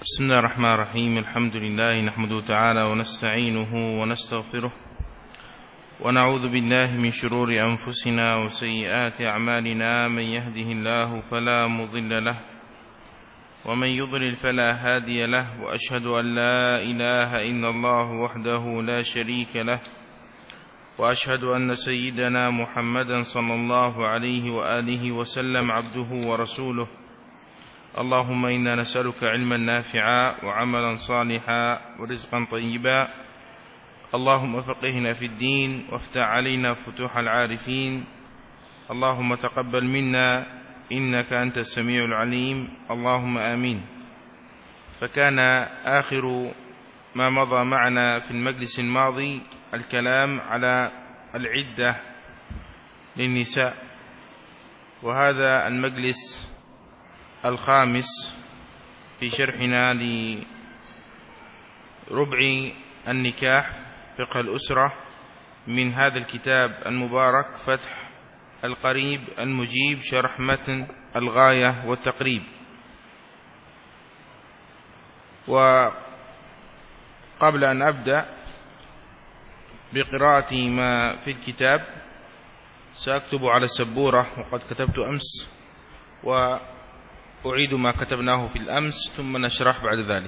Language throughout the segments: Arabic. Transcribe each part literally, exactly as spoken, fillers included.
بسم الله الرحمن الرحيم. الحمد لله نحمده تعالى ونستعينه ونستغفره ونعوذ بالله من شرور أنفسنا وسيئات أعمالنا. من يهده الله فلا مضل له ومن يضلل فلا هادي له، وأشهد أن لا إله إلا الله وحده لا شريك له، وأشهد أن سيدنا محمدا صلى الله عليه وآله وسلم عبده ورسوله. اللهم إنا نسألك علما نافعا وعملا صالحا ورزقا طيبا. اللهم فقهنا في الدين وافتح علينا فتوح العارفين. اللهم تقبل منا إنك أنت السميع العليم. اللهم آمين. فكان آخر ما مضى معنا في المجلس الماضي الكلام على العدة للنساء، وهذا المجلس الخامس في شرحنا لربع النكاح فقه الأسرة من هذا الكتاب المبارك فتح القريب المجيب شرح متن الغاية والتقريب. وقبل أن أبدأ بقراءة ما في الكتاب سأكتب على السبورة، وقد كتبت أمس، وأعيد ما كتبناه في الأمس ثم نشرح بعد ذلك.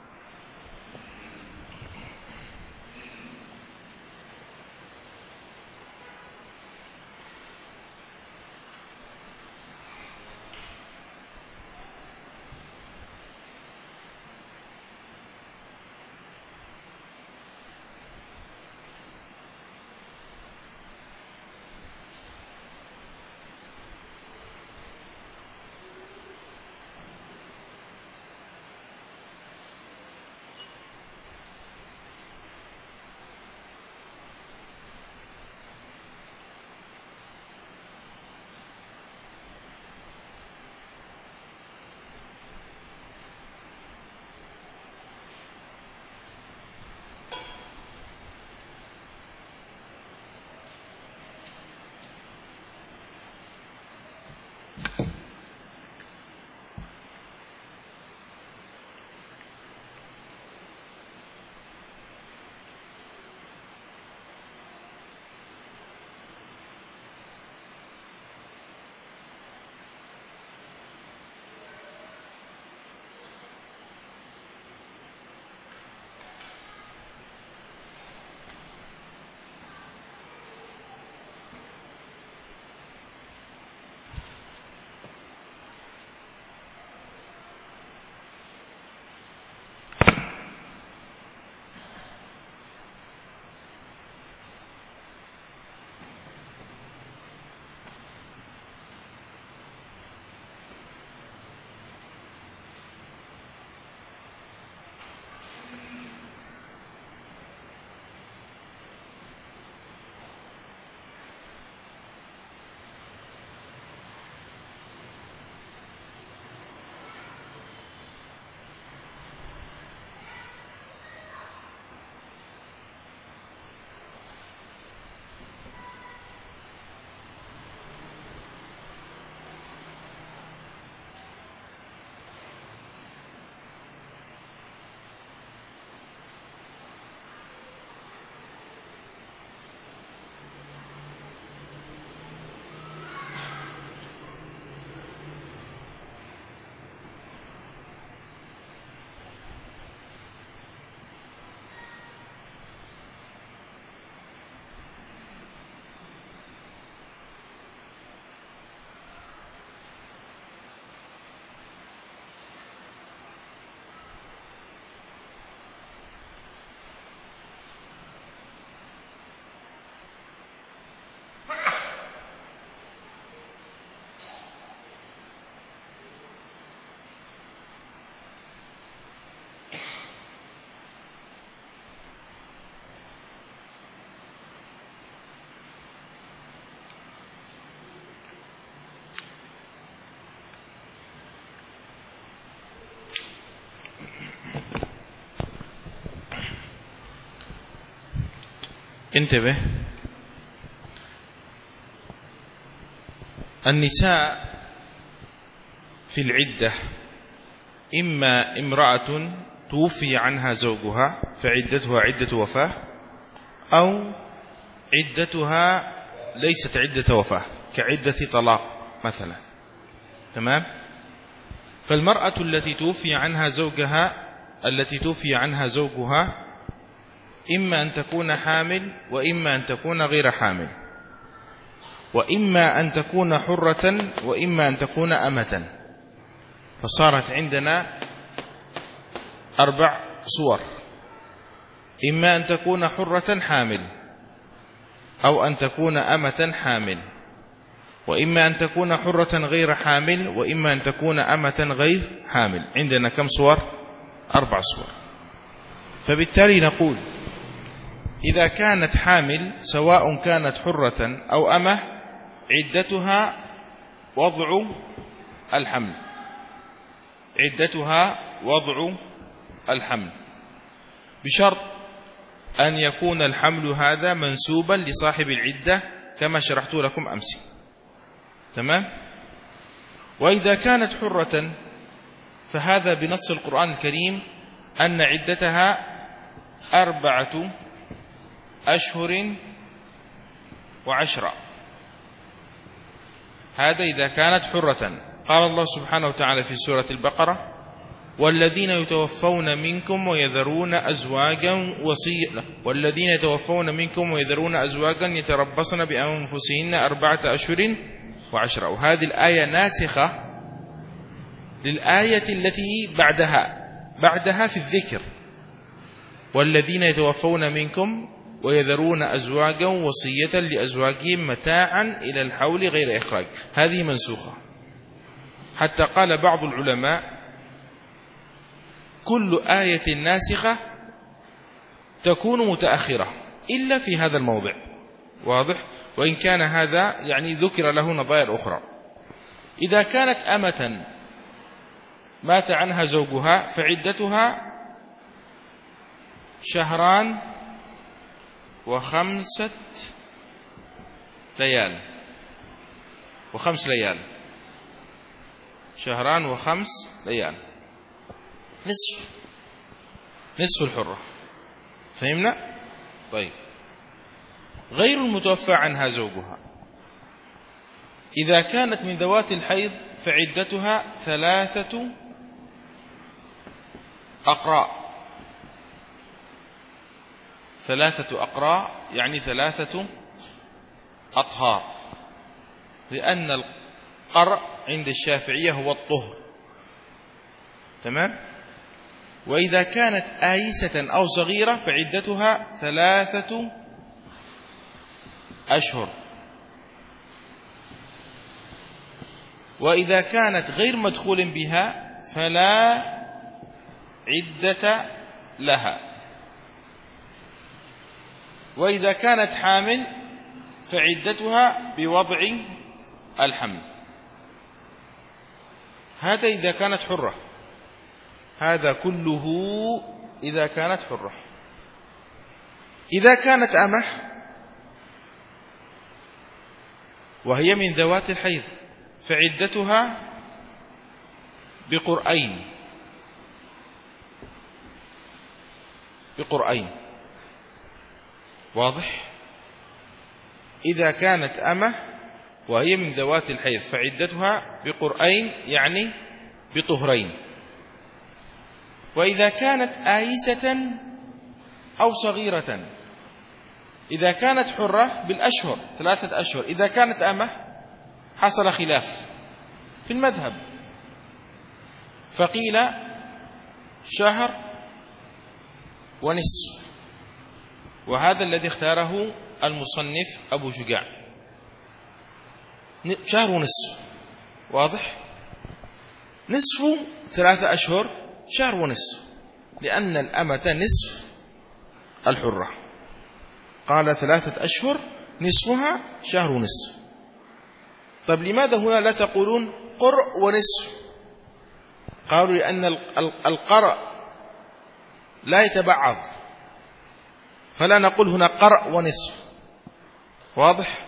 انتبه. النساء في العدة إما امرأة توفي عنها زوجها فعدتها عدة وفاة، أو عدتها ليست عدة وفاة كعدة طلاق مثلا. تمام؟ فالمرأة التي توفي عنها زوجها التي توفي عنها زوجها إما أن تكون حامل، وإما أن تكون غير حامل، وإما أن تكون حرة، وإما أن تكون أمة. فصارت عندنا أربع صور: إما أن تكون حرة حامل، أو أن تكون أمة حامل، وإما أن تكون حرة غير حامل، وإما أن تكون أمة غير حامل. عندنا كم صور؟ أربع صور. فبالتالي نقول إذا كانت حامل سواء كانت حرة أو أمة عدتها وضع الحمل، عدتها وضع الحمل، بشرط أن يكون الحمل هذا منسوبا لصاحب العدة كما شرحت لكم أمس. تمام؟ وإذا كانت حرة فهذا بنص القرآن الكريم أن عدتها أربعة أشهر وعشرة. هذا إذا كانت حرة. قال الله سبحانه وتعالى في سورة البقرة: والذين يتوفون منكم ويذرون أزواجا وصية والذين يتوفون منكم ويذرون أزواجا يتربصن بأنفسهن أربعة أشهر وعشرة. وهذه الآية ناسخة للآية التي بعدها بعدها في الذكر: والذين يتوفون منكم ويذرون أزواجا وصية لأزواجهم متاعا إلى الحول غير إخراج. هذه منسوخة. حتى قال بعض العلماء: كل آية ناسخة تكون متأخرة إلا في هذا الموضع. واضح؟ وإن كان هذا يعني ذكر له نظائر أخرى. إذا كانت أمة مات عنها زوجها فعدتها شهران وخمسة ليال وخمس ليال شهران وخمس ليال نصف نصف الحرة. فهمنا؟ طيب. غير المتوفى عنها زوجها إذا كانت من ذوات الحيض فعدتها ثلاثة أقراء ثلاثة أقراء يعني ثلاثة أطهار، لأن القرء عند الشافعية هو الطهر. تمام؟ وإذا كانت آيسة أو صغيرة فعدتها ثلاثة أشهر. وإذا كانت غير مدخول بها فلا عدة لها. وإذا كانت حامل فعدتها بوضع الحمل. هذا إذا كانت حرة. هذا كله إذا كانت حرة. إذا كانت أمة وهي من ذوات الحيض فعدتها بقرئين بقرئين واضح؟ إذا كانت أمة وهي من ذوات الحيض فعدتها بقرئين يعني بطهرين. وإذا كانت آيسة أو صغيرة، إذا كانت حرة بالأشهر ثلاثة أشهر، إذا كانت أمة حصل خلاف في المذهب، فقيل شهر ونصف، وهذا الذي اختاره المصنف أبو شجاع، شهر ونصف. واضح؟ نصف ثلاثة أشهر شهر ونصف، لأن الأمة نصف الحرة. قال ثلاثة أشهر نصفها شهر ونصف. طيب لماذا هنا لا تقولون قرء ونصف؟ قالوا لأن القرء لا يتبعض، فلا نقول هنا قرء ونصف. واضح؟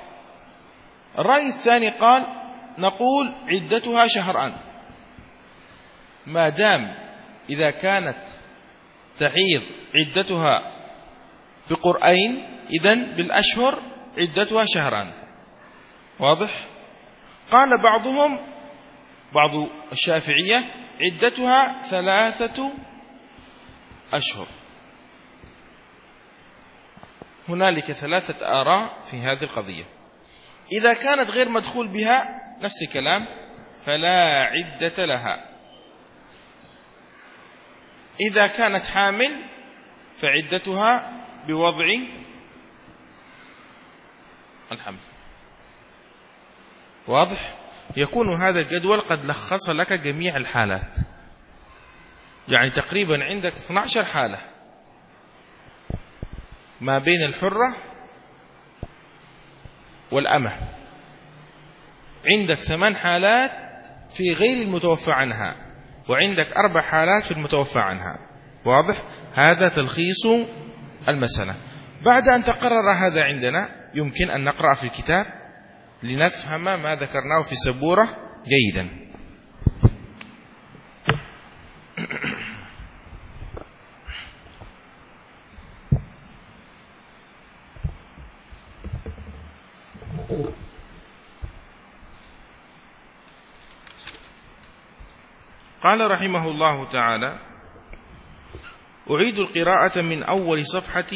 الرأي الثاني قال نقول عدتها شهران، ما دام إذا كانت تحيض عدتها بقرئين إذن بالأشهر عدتها شهران. واضح؟ قال بعضهم بعض الشافعية عدتها ثلاثة أشهر. هنالك ثلاثة آراء في هذه القضية. إذا كانت غير مدخول بها نفس الكلام فلا عدة لها. إذا كانت حامل فعدتها بوضع الحمل. واضح؟ يكون هذا الجدول قد لخص لك جميع الحالات، يعني تقريبا عندك اثنتي عشرة حالة ما بين الحرة والأمة، عندك ثمان حالات في غير المتوفى عنها، وعندك أربع حالات في المتوفى عنها. واضح؟ هذا تلخيص المسألة. بعد أن تقرر هذا عندنا يمكن أن نقرأ في الكتاب لنفهم ما ذكرناه في السبورة جيدا. قال رحمه الله تعالى: أعيد القراءة من أول صفحة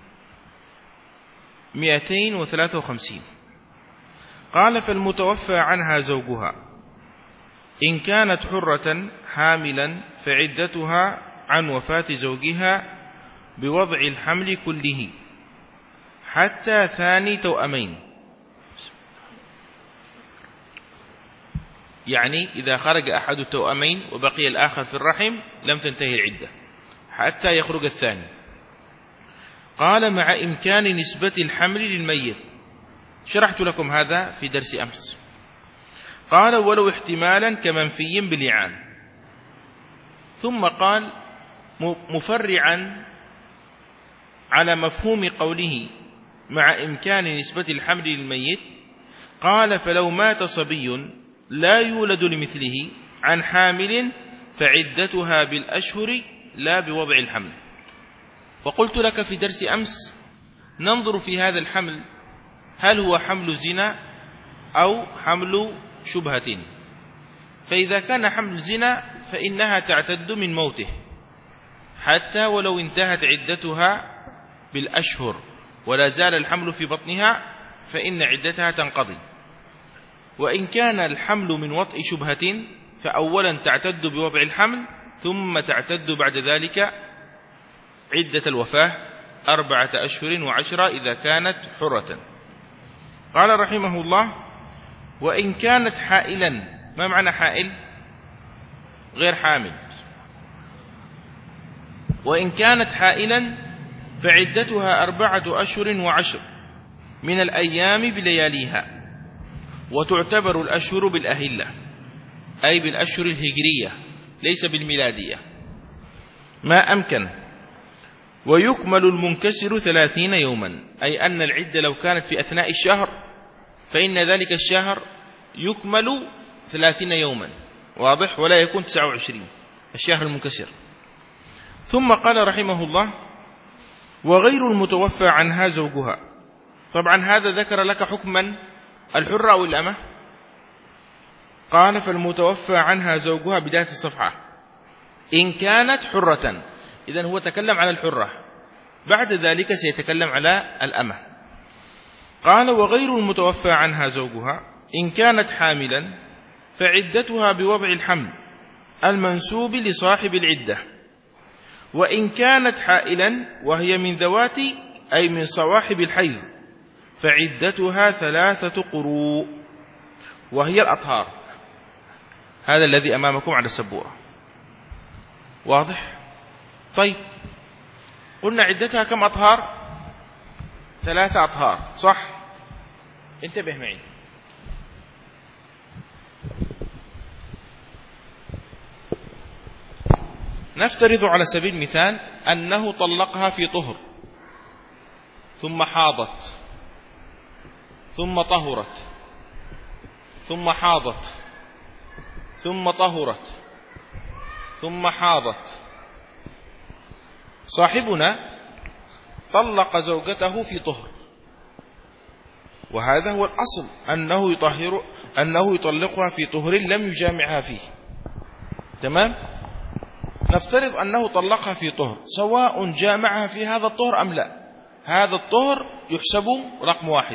مئتين وثلاثة وخمسين. قال: فالمتوفى عنها زوجها إن كانت حرة حاملا فعدتها عن وفاة زوجها بوضع الحمل كله حتى ثاني توأمين. يعني إذا خرج أحد التوأمين وبقي الآخر في الرحم لم تنتهي العدة حتى يخرج الثاني. قال: مع إمكان نسبة الحمل للميت. شرحت لكم هذا في درس أمس. قال: ولو احتمالا كمنفي بلعان. ثم قال مفرعا على مفهوم قوله مع إمكان نسبة الحمل للميت. قال: فلو مات صبي لا يولد لمثله عن حامل فعدتها بالأشهر لا بوضع الحمل. وقلت لك في درس أمس ننظر في هذا الحمل هل هو حمل زنا أو حمل شبهة. فإذا كان حمل زنا فإنها تعتد من موته حتى ولو انتهت عدتها بالأشهر ولا زال الحمل في بطنها فإن عدتها تنقضي. وإن كان الحمل من وطء شبهة فأولا تعتد بوضع الحمل ثم تعتد بعد ذلك عدة الوفاة أربعة أشهر وعشرة إذا كانت حرة. قال رحمه الله: وإن كانت حائلا. ما معنى حائل؟ غير حامل. وإن كانت حائلا فعدتها أربعة أشهر وعشر من الأيام بلياليها. وتعتبر الأشهر بالأهلة أي بالأشهر الهجرية ليس بالميلادية ما أمكن. ويكمل المنكسر ثلاثين يوما، أي أن العدة لو كانت في أثناء الشهر فإن ذلك الشهر يكمل ثلاثين يوما. واضح؟ ولا يكون تسعة وعشرين الشهر المنكسر. ثم قال رحمه الله: وغير المتوفى عنها زوجها. طبعا هذا ذكر لك حكما الحرة أو الأمة. قال: فالمتوفى عنها زوجها بداية الصفحة إن كانت حرة. إذن هو تكلم على الحرة، بعد ذلك سيتكلم على الأمة. قال: وغير المتوفى عنها زوجها إن كانت حاملا فعدتها بوضع الحمل المنسوب لصاحب العدة. وإن كانت حائلا وهي من ذوات أي من صواحب الحيض فعدتها ثلاثة قروء وهي الأطهار. هذا الذي أمامكم على السبورة. واضح؟ طيب، قلنا عدتها كم أطهار؟ ثلاثة أطهار، صح؟ انتبه معي. نفترض على سبيل المثال أنه طلقها في طهر ثم حاضت ثم طهرت ثم حاضت ثم طهرت ثم حاضت. صاحبنا طلق زوجته في طهر، وهذا هو الأصل، أنه يطهر أنه يطلقها في طهر لم يجامعها فيه. تمام؟ نفترض أنه طلقها في طهر، سواء جامعها في هذا الطهر أم لا، هذا الطهر يحسب رقم واحد.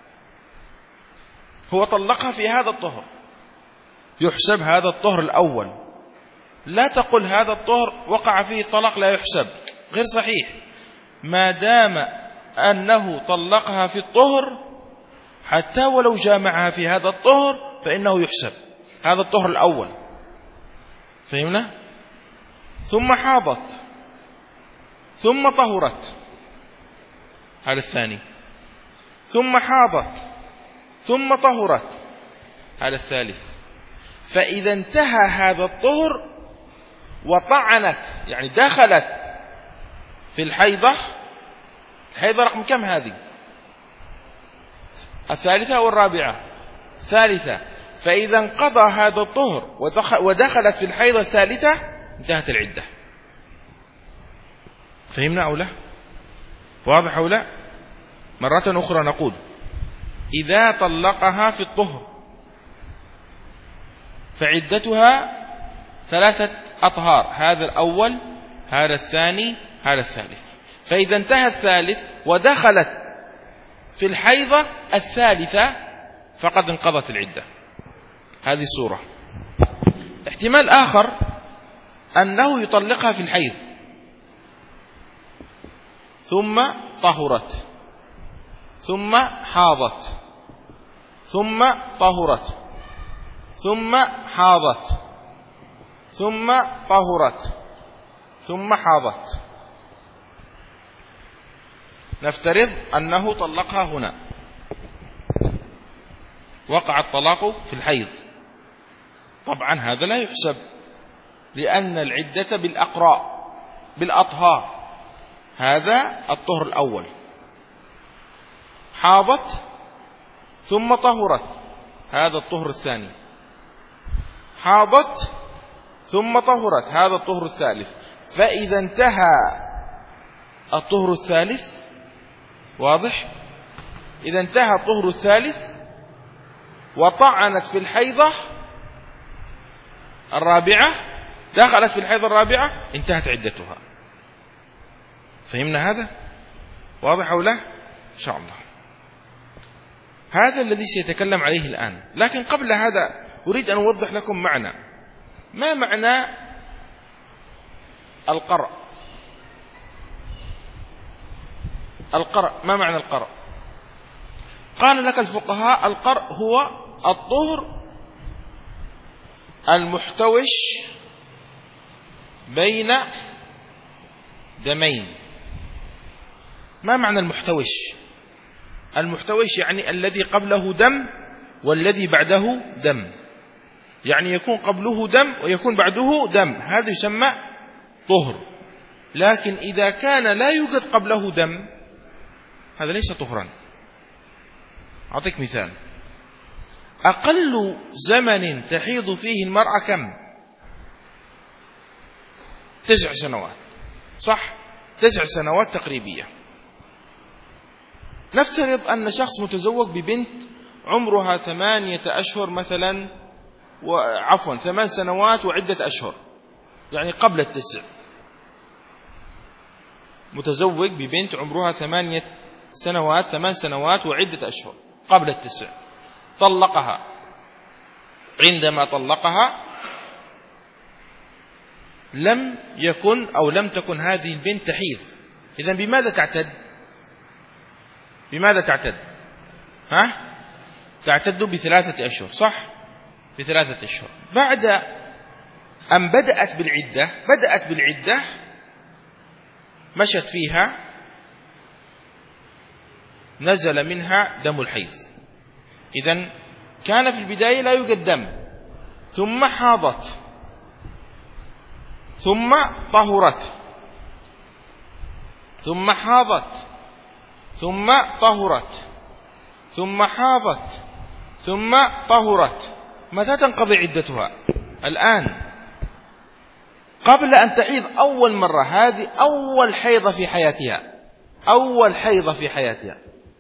هو طلقها في هذا الطهر، يحسب هذا الطهر الأول. لا تقل هذا الطهر وقع فيه الطلاق لا يحسب، غير صحيح. ما دام أنه طلقها في الطهر حتى ولو جامعها في هذا الطهر فإنه يحسب هذا الطهر الأول. فهمنا؟ ثم حاضت ثم طهرت، هذا الثاني. ثم حاضت ثم طهرت، هذا الثالث. فإذا انتهى هذا الطهر وطعنت، يعني دخلت في الحيضة، الحيضة رقم كم هذه؟ الثالثة أو الرابعة؟ الثالثة. فإذا انقضى هذا الطهر ودخلت في الحيضة الثالثة انتهت العدة. فهمنا أو لا؟ واضح أو لا؟ مرة أخرى نقول: إذا طلقها في الطهر فعدتها ثلاثة أطهار، هذا الأول، هذا الثاني، هذا الثالث. فإذا انتهى الثالث ودخلت في الحيضة الثالثة فقد انقضت العدة. هذه الصورة. احتمال آخر أنه يطلقها في الحيض ثم طهرت ثم حاضت ثم طهرت ثم حاضت ثم طهرت ثم حاضت. نفترض أنه طلقها هنا، وقع الطلاق في الحيض. طبعا هذا لا يحسب، لأن العدة بالأقراء بالأطهار. هذا الطهر الأول. حاضت ثم طهرت، هذا الطهر الثاني. حاضت ثم طهرت، هذا الطهر الثالث. فإذا انتهى الطهر الثالث، واضح؟ إذا انتهى الطهر الثالث وطعنت في الحيضة الرابعة، دخلت في الحيضة الرابعة، انتهت عدتها. فهمنا هذا؟ واضح أو لا؟ إن شاء الله. هذا الذي سيتكلم عليه الآن. لكن قبل هذا أريد أن أوضح لكم معنى. ما معنى القرء؟ القرء ما معنى القرء؟ قال لك الفقهاء: القرء هو الطهر المحتوش بين دمين. ما معنى المحتوش؟ المحتوش يعني الذي قبله دم والذي بعده دم، يعني يكون قبله دم ويكون بعده دم، هذا يسمى طهر. لكن إذا كان لا يوجد قبله دم هذا ليس طهرا. أعطيك مثال: أقل زمن تحيض فيه المرأة كم؟ تسع سنوات، صح؟ تسع سنوات تقريبية. نفترض أن شخص متزوج ببنت عمرها ثمانية أشهر مثلا، وعفوا ثمان سنوات وعدة أشهر، يعني قبل التسع. متزوج ببنت عمرها ثمانية سنوات ثمان سنوات وعدة أشهر قبل التسع، طلقها. عندما طلقها لم يكن أو لم تكن هذه البنت تحيض. إذن بماذا تعتد؟ بماذا تعتد؟ ها؟ تعتد بثلاثة أشهر، صح؟ بثلاثة أشهر. بعد أن بدأت بالعدة بدأت بالعدة مشت فيها، نزل منها دم الحيض. إذن كان في البداية لا يوجد دم، ثم حاضت ثم طهرت ثم حاضت ثم طهرت ثم حاضت ثم طهرت. متى تنقضي عدتها؟ الآن. قبل أن تحيض أول مرة، هذه أول حيضة في حياتها، أول حيضة في حياتها،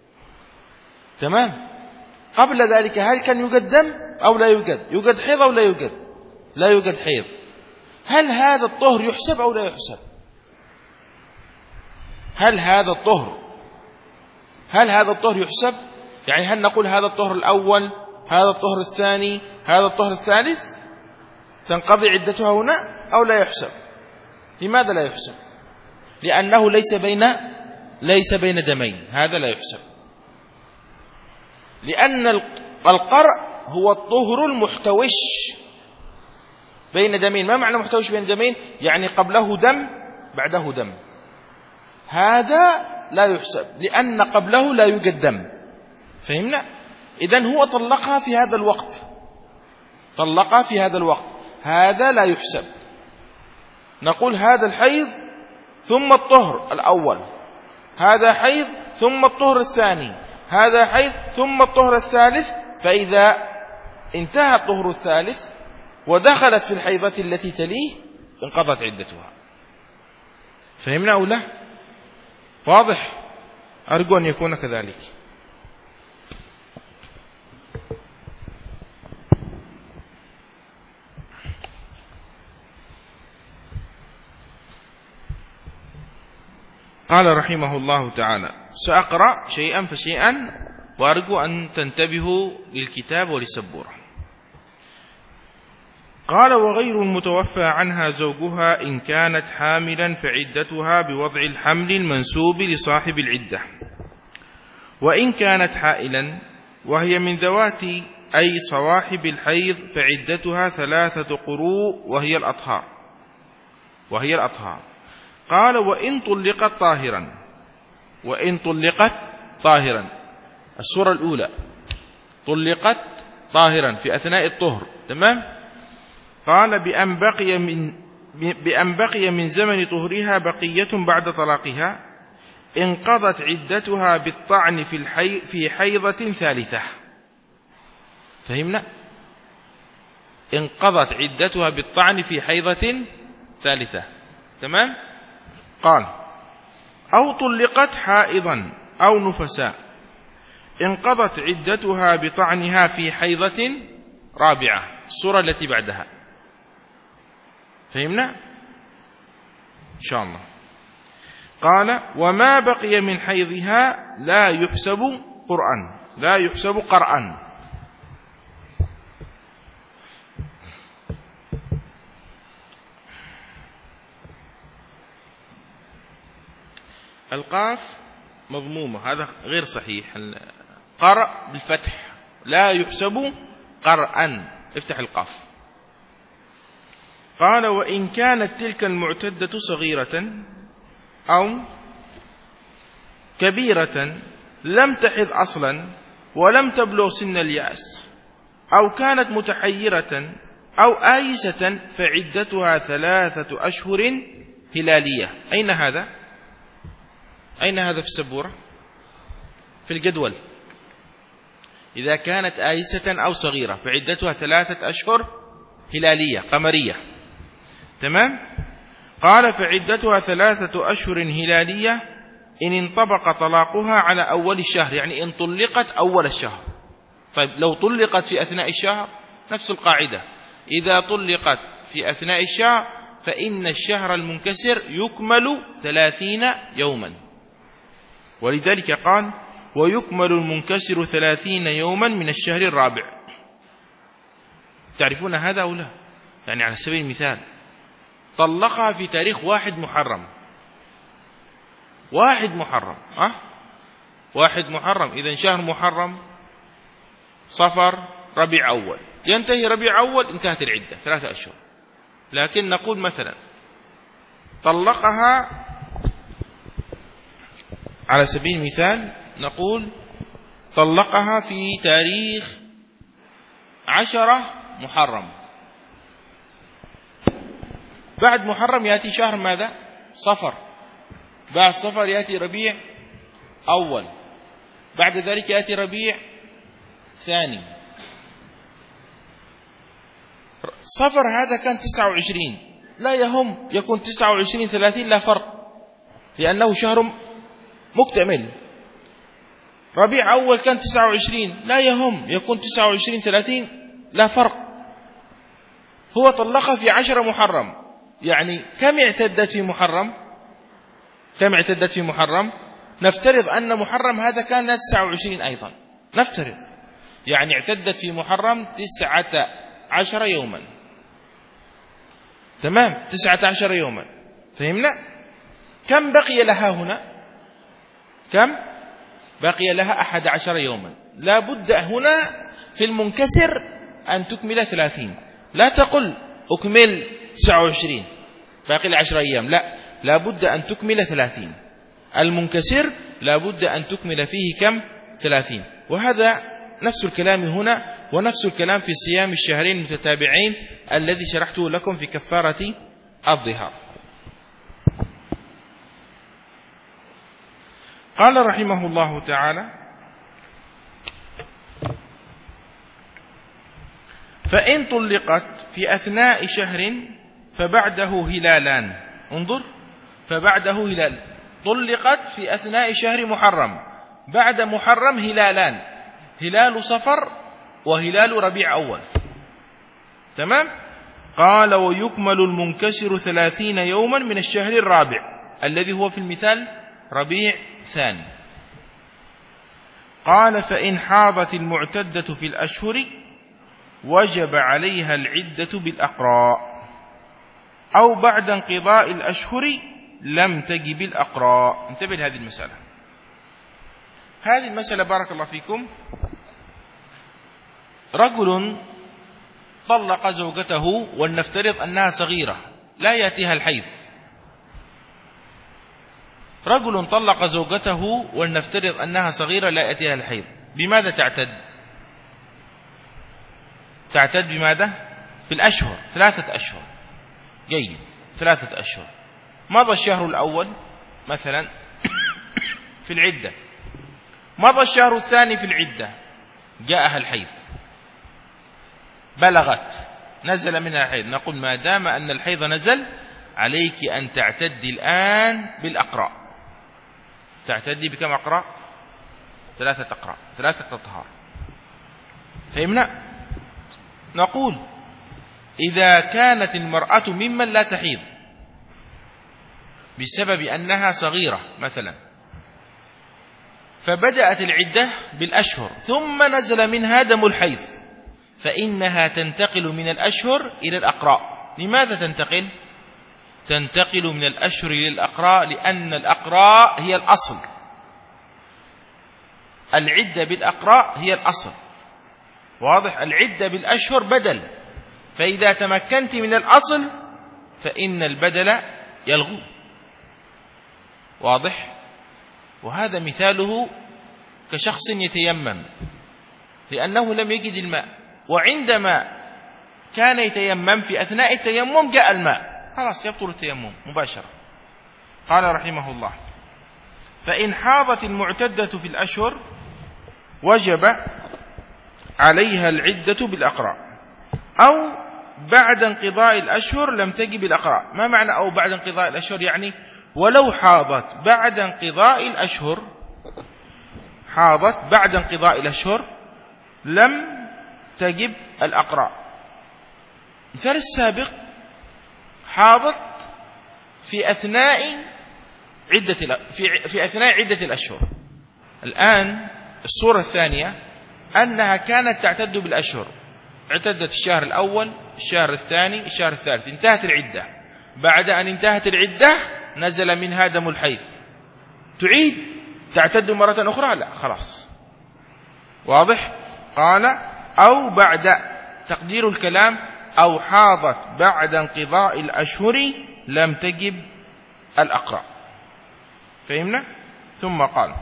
تمام. قبل ذلك هل كان يوجد دم أو لا يوجد؟ يوجد حيض أو لا يوجد؟ لا يوجد حيض. هل هذا الطهر يحسب أو لا يحسب؟ هل هذا الطهر هل هذا الطهر يحسب؟ يعني هل نقول هذا الطهر الأول، هذا الطهر الثاني، هذا الطهر الثالث، تنقضي عدتها هنا أو لا يحسب؟ لماذا لا يحسب؟ لأنه ليس بين ليس بين دمين، هذا لا يحسب. لأن القرء هو الطهر المحتوش بين دمين. ما معنى محتوش بين دمين؟ يعني قبله دم بعده دم، هذا لا يحسب لأن قبله لا يوجد دم. فهمنا؟ إذن هو طلقها في هذا الوقت، طلقها في هذا الوقت، هذا لا يحسب. نقول هذا الحيض ثم الطهر الأول، هذا حيض ثم الطهر الثاني، هذا حيض ثم الطهر الثالث. فإذا انتهى الطهر الثالث ودخلت في الحيضة التي تليه انقضت عدتها. فهمنا أو لا؟ واضح؟ أرجو أن يكون كذلك. قال رحمه الله تعالى: سأقرأ شيئا فشيئا وأرجو أن تنتبهوا للكتاب وللسبورة. قال: وغير المتوفى عنها زوجها إن كانت حاملا فعدتها بوضع الحمل المنسوب لصاحب العدة، وإن كانت حائلا وهي من ذوات أي صواحب الحيض فعدتها ثلاثة قروء وهي الأطهار وهي الأطهار قال: وإن طلقت طاهرا وإن طلقت طاهرا الصورة الأولى طلقت طاهرا في أثناء الطهر، تمام. قال: بأن بقي من بأن بقي من زمن طهرها بقية بعد طلاقها انقضت عدتها بالطعن في الحي في حيضة ثالثة. فهمنا؟ انقضت عدتها بالطعن في حيضة ثالثة، تمام. قال: أو طلقت حائضا أو نفساء انقضت عدتها بطعنها في حيضة رابعة، السورة التي بعدها. فهمنا؟ إن شاء الله. قال: وما بقي من حيضها لا يحسب قرآن لا يحسب قرآن. القاف مضمومة، هذا غير صحيح. قرأ بالفتح، لا يحسب قرآن، افتح القاف. قال: وإن كانت تلك المعتدة صغيرة أو كبيرة لم تحض أصلا ولم تبلغ سن اليأس أو كانت متحيرة أو آيسة فعدتها ثلاثة أشهر هلالية. أين هذا؟ أين هذا في السبورة؟ في الجدول. إذا كانت آيسة أو صغيرة فعدتها ثلاثة أشهر هلالية قمرية، تمام. قال: فعدتها ثلاثة أشهر هلالية إن انطبق طلاقها على أول الشهر، يعني إن طلقت أول الشهر. طيب لو طلقت في أثناء الشهر نفس القاعدة، إذا طلقت في أثناء الشهر فإن الشهر المنكسر يكمل ثلاثين يوما، ولذلك قال: ويكمل المنكسر ثلاثين يوما من الشهر الرابع. تعرفون هذا أو لا؟ يعني على سبيل المثال طلقها في تاريخ واحد محرم واحد محرم أه؟ واحد محرم، إذن شهر محرم صفر ربيع أول، ينتهي ربيع أول انتهت العدة ثلاثة أشهر. لكن نقول مثلا طلقها على سبيل المثال، نقول طلقها في تاريخ عشرة محرم، بعد محرم يأتي شهر ماذا؟ صفر، بعد صفر يأتي ربيع أول، بعد ذلك يأتي ربيع ثاني. صفر هذا كان تسعة وعشرين، لا يهم، يكون تسعة وعشرين ثلاثين لا فرق، لأنه شهر مكتمل. ربيع أول كان تسعة وعشرين، لا يهم، يكون تسعة وعشرين ثلاثين لا فرق. هو طلقها في عشر محرم، يعني كم اعتدت في محرم؟ كم اعتدت في محرم؟ نفترض أن محرم هذا كان تسعة وعشرين أيضا، نفترض يعني اعتدت في محرم تسعة عشر يوما، تمام، تسعة عشر يوما، فهمنا؟ كم بقي لها هنا؟ كم بقي لها؟ أحد عشر يوما. لا بد هنا في المنكسر أن تكمل ثلاثين، لا تقل أكمل تسعة وعشرين باقي لعشر أيام، لا، لا بد أن تكمل ثلاثين. المنكسر لا بد أن تكمل فيه كم؟ ثلاثين. وهذا نفس الكلام هنا، ونفس الكلام في صيام الشهرين المتتابعين الذي شرحته لكم في كفارة الظهار. قال رحمه الله تعالى: فإن طلقت في أثناء شهر فبعده هلالان. انظر، فبعده هلال، طلقت في أثناء شهر محرم، بعد محرم هلالان، هلال صفر وهلال ربيع أول، تمام. قال: ويكمل المنكسر ثلاثين يوما من الشهر الرابع الذي هو في المثال ربيع ثاني. قال: فإن حاضت المعتدة في الأشهر وجب عليها العدة بالأقراء، أو بعد انقضاء الأشهر لم تجب الأقراء. انتبه لهذه المسألة. هذه المسألة بارك الله فيكم، رجل طلق زوجته ولنفترض أنها صغيرة لا يأتيها الحيض. رجل طلق زوجته ولنفترض أنها صغيرة لا يأتيها الحيض، بماذا تعتد؟ تعتد بماذا؟ بالأشهر، ثلاثة أشهر. جيد، ثلاثة أشهر. مضى الشهر الأول مثلا في العدة، مضى الشهر الثاني في العدة، جاءها الحيض، بلغت، نزل منها الحيض، نقول ما دام أن الحيض نزل عليك أن تعتدي الآن بالأقراء. تعتدي بكم أقراء؟ ثلاثة أقراء، ثلاثة أطهار، فهمنا؟ نقول إذا كانت المرأة ممن لا تحيض بسبب أنها صغيرة مثلا، فبدأت العدة بالأشهر ثم نزل منها دم الحيض، فإنها تنتقل من الأشهر إلى الأقراء. لماذا تنتقل؟ تنتقل من الأشهر إلى الأقراء لأن الأقراء هي الأصل، العدة بالأقراء هي الأصل، واضح؟ العدة بالأشهر بدل، فإذا تمكنت من الأصل فإن البدل يلغو، واضح؟ وهذا مثاله كشخص يتيمم لأنه لم يجد الماء، وعندما كان يتيمم في أثناء التيمم جاء الماء، خلاص يبطل التيمم مباشرة. قال رحمه الله: فإن حاضت المعتدة في الأشهر وجب عليها العدة بالأقراء، أو بعد انقضاء الأشهر لم تجب الأقراء. ما معنى أو بعد انقضاء الأشهر؟ يعني ولو حاضت بعد انقضاء الأشهر، حاضت بعد انقضاء الأشهر لم تجب الأقراء. مثال السابق حاضت في أثناء عدة في في أثناء عدة الأشهر. الآن الصورة الثانية أنها كانت تعتد بالأشهر، اعتدت الشهر الأول، الشهر الثاني، الشهر الثالث، انتهت العدة. بعد أن انتهت العدة نزل منها دم الحيض، تعيد تعتد مرة أخرى؟ لا، خلاص، واضح؟ قال: أو بعد، تقدير الكلام أو حاضت بعد انقضاء الأشهر لم تجب الأقراء، فهمنا؟ ثم قال: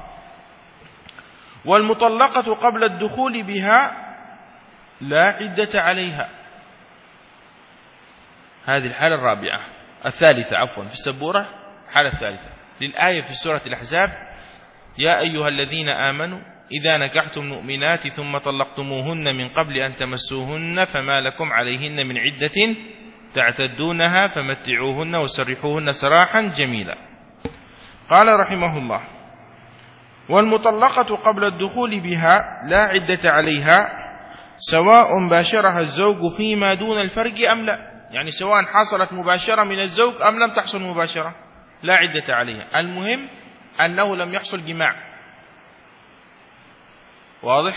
والمطلقة قبل الدخول بها لا عدة عليها. هذه الحالة الرابعة الثالثة عفوا في السبورة، حالة الثالثة للآية في سورة الأحزاب: يا أيها الذين آمنوا إذا نكحتم مؤمنات ثم طلقتموهن من قبل أن تمسوهن فما لكم عليهن من عدة تعتدونها فمتعوهن وسرحوهن سراحا جميلا. قال رحمه الله: والمطلقة قبل الدخول بها لا عدة عليها سواء باشرها الزوج فيما دون الفرج أم لا، يعني سواء حصلت مباشرة من الزوج أم لم تحصل مباشرة لا عدة عليها، المهم أنه لم يحصل جماع. واضح؟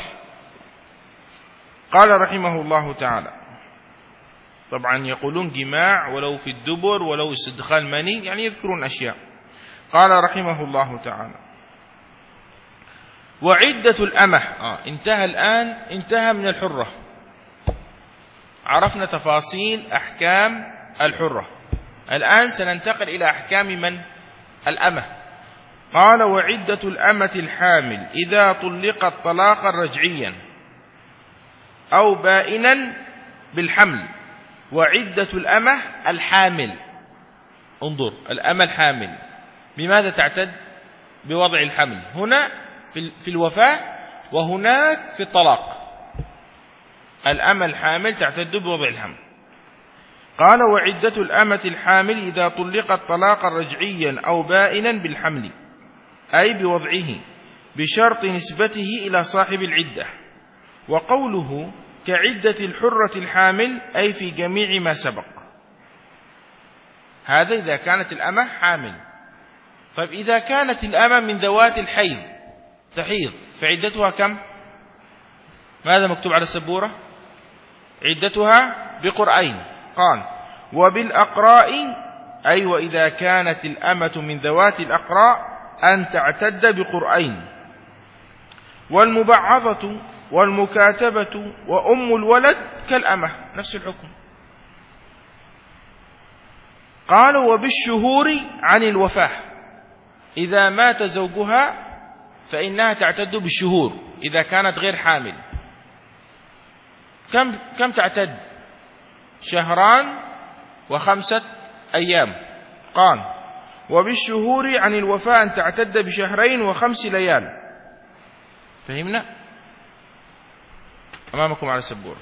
قال رحمه الله تعالى، طبعا يقولون جماع ولو في الدبر ولو استدخال مني، يعني يذكرون أشياء. قال رحمه الله تعالى: وعدة الأمة، آه انتهى الآن، انتهى من الحرة، عرفنا تفاصيل أحكام الحرة، الآن سننتقل إلى أحكام من؟ الأمة. قال: وعدة الأمة الحامل إذا طلقت طلاقا رجعيا أو بائنا بالحمل. وعدة الأمة الحامل، انظر، الأمة الحامل بماذا تعتد؟ بوضع الحمل، هنا في الوفاة وهناك في الطلاق. الأمة الحامل تعتد بوضع الحمل. قال: وعدة الأمة الحامل إذا طلقت طلاقا رجعيا أو بائنا بالحمل، أي بوضعه بشرط نسبته إلى صاحب العدة. وقوله كعدة الحرة الحامل أي في جميع ما سبق. هذا إذا كانت الأمة حامل. طيب إذا كانت الأمة من ذوات الحيض تحيض فعدتها كم؟ ماذا مكتوب على السبورة؟ عدتها بقرئين. قال: وبالأقراء، أي وإذا كانت الأمة من ذوات الأقراء أن تعتد بقرئين. والمبعضة والمكاتبة وأم الولد كالأمة، نفس الحكم. قالوا: وبالشهور عن الوفاة، إذا مات زوجها فإنها تعتد بالشهور إذا كانت غير حامل. كم كم تعتد؟ شهران وخمسة أيام. قال: وبالشهور عن الوفاة أن تعتد بشهرين وخمس ليال. فهمنا؟ أمامكم على السبورة.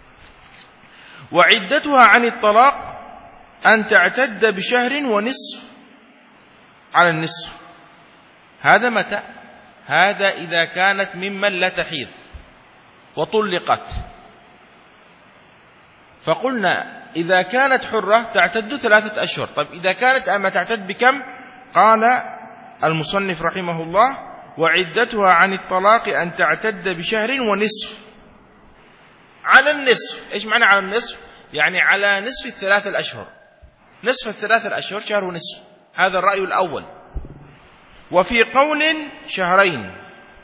وعدتها عن الطلاق أن تعتد بشهر ونصف على النصف. هذا متى؟ هذا إذا كانت ممن لا تحيض وطلقت. فقلنا إذا كانت حرة تعتد ثلاثة أشهر. طيب إذا كانت أما تعتد بكم؟ قال المصنف رحمه الله: وعدتها عن الطلاق أن تعتد بشهر ونصف على النصف. إيش معنى على النصف؟ يعني على نصف الثلاثة الأشهر، نصف الثلاثة الأشهر شهر ونصف. هذا الرأي الأول. وفي قول شهرين.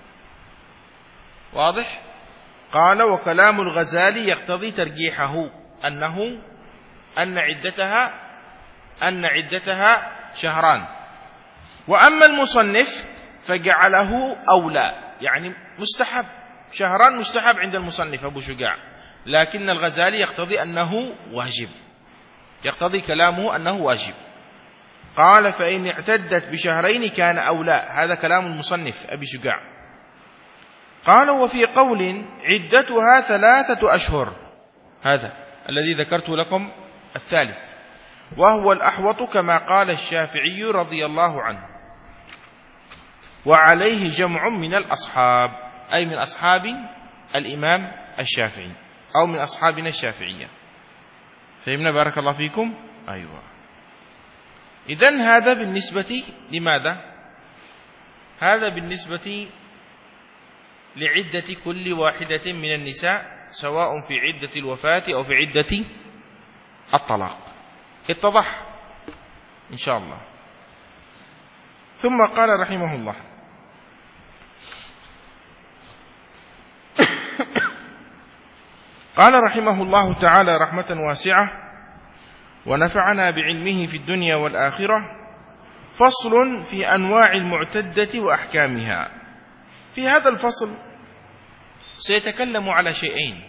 واضح؟ قال: وكلام الغزالي يقتضي ترجيحه، أنه أن عدتها أن عدتها شهران. وأما المصنف فجعله أولى، يعني مستحب، شهران مستحب عند المصنف أبو شجاع، لكن الغزالي يقتضي أنه واجب، يقتضي كلامه أنه واجب. قال: فإن اعتدت بشهرين كان أولى. هذا كلام المصنف أبي شجاع. قال: وفي قول عدتها ثلاثة أشهر، هذا الذي ذكرته لكم الثالث، وهو الأحوط كما قال الشافعي رضي الله عنه، وعليه جمع من الأصحاب، أي من أصحاب الإمام الشافعي أو من أصحابنا الشافعية. فهمنا بارك الله فيكم؟ أيوة. إذن هذا بالنسبة لماذا؟ هذا بالنسبة لعدة كل واحدة من النساء، سواء في عدة الوفاة أو في عدة الطلاق. اتضح إن شاء الله. ثم قال رحمه الله: قال رحمه الله تعالى رحمة واسعة ونفعنا بعلمه في الدنيا والآخرة: فصل في أنواع المعتدة وأحكامها. في هذا الفصل سيتكلم على شيئين.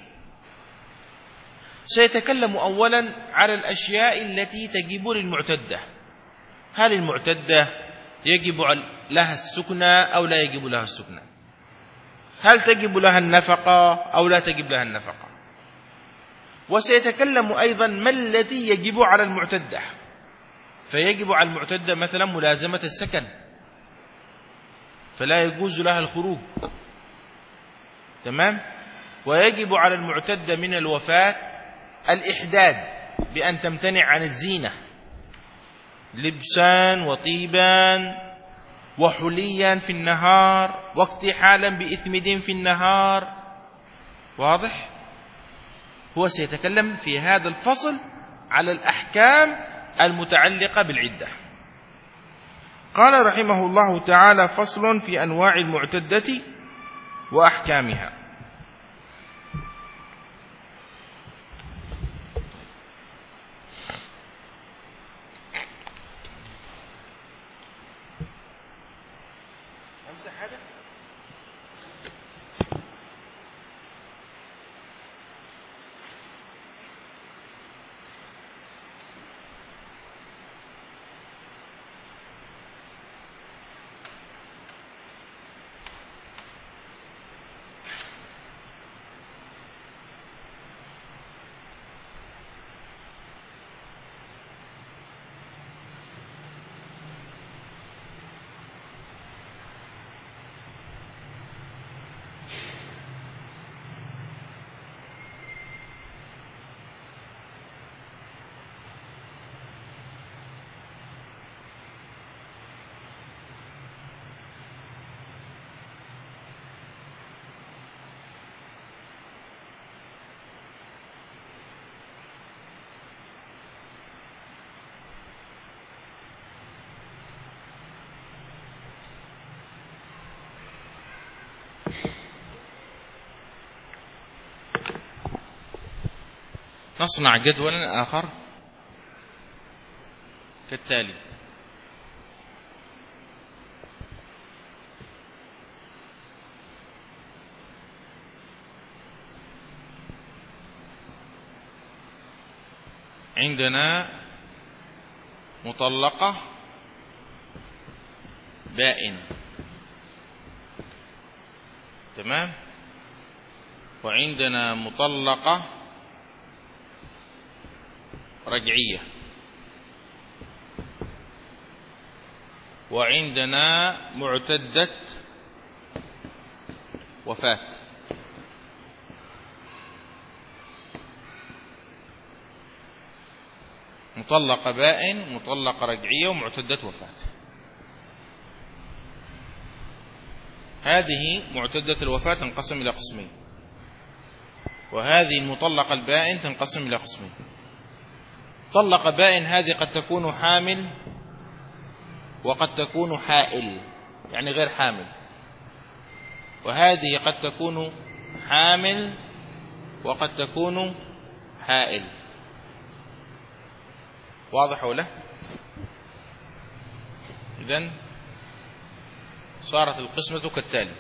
سيتكلم أولا على الأشياء التي تجب للمعتدة. هل المعتدة يجب لها السكنى أو لا يجب لها السكنى؟ هل تجب لها النفقة أو لا تجب لها النفقة؟ وسيتكلم أيضا ما الذي يجب على المعتدة. فيجب على المعتدة مثلا ملازمة السكن، فلا يجوز لها الخروج، تمام. ويجب على المعتدة من الوفاة الإحداد بأن تمتنع عن الزينة لبسا وطيبا وحليا في النهار واكتحالا بإثمد في النهار. واضح؟ هو سيتكلم في هذا الفصل على الأحكام المتعلقة بالعدة. قال رحمه الله تعالى: فصل في أنواع المعتدة وأحكامها. أمسح هذا. نصنع جدولا آخر كالتالي: عندنا مطلقة بائن، تمام، وعندنا مطلقة رجعية، وعندنا معتدة وفاة. مطلقة بائن، مطلقة رجعية، ومعتدة وفاة. هذه معتدة الوفاة تنقسم إلى قسمين، وهذه المطلقة البائن تنقسم إلى قسمين. طلق بائن هذه قد تكون حامل وقد تكون حائل، يعني غير حامل، وهذه قد تكون حامل وقد تكون حائل. واضح ولا؟ إذن صارت القسمة كالتالي: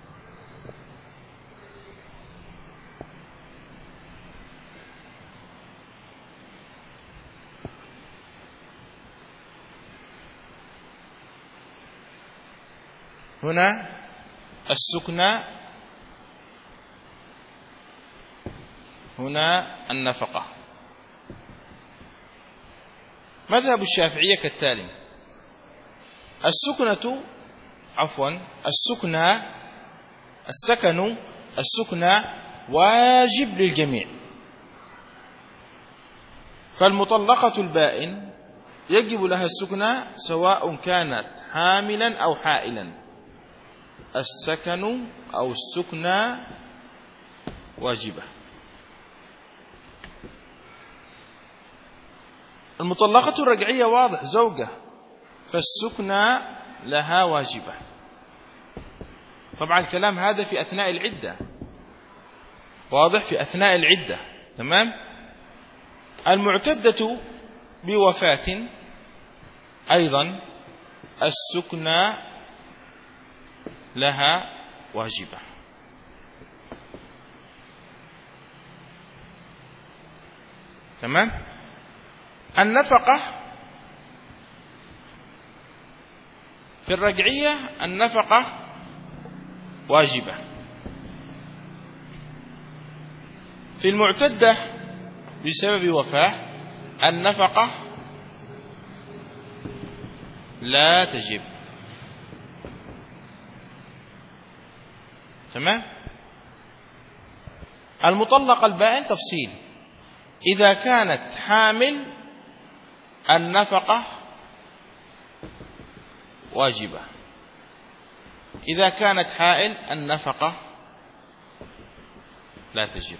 هنا السكنى، هنا النفقة. مذهب الشافعية كالتالي: السكنة عفوا السكنى السكن السكنى واجب للجميع، فالمطلقة البائن يجب لها السكنى سواء كانت حاملا أو حائلا. السكن أو السكنى واجبة. المطلقة الرجعية واضح زوجة، فالسكنى لها واجبة. طبعا الكلام هذا في أثناء العدة، واضح، في أثناء العدة، تمام. المعتدة بوفاة أيضا السكنى لها واجبة. تمام. النفقة في الرجعية النفقة واجبة. في المعتدة بسبب وفاة النفقة لا تجب. تمام. المطلقة البائن تفصيل. إذا كانت حامل النفقة واجبة، إذا كانت حائل النفقة لا تجب.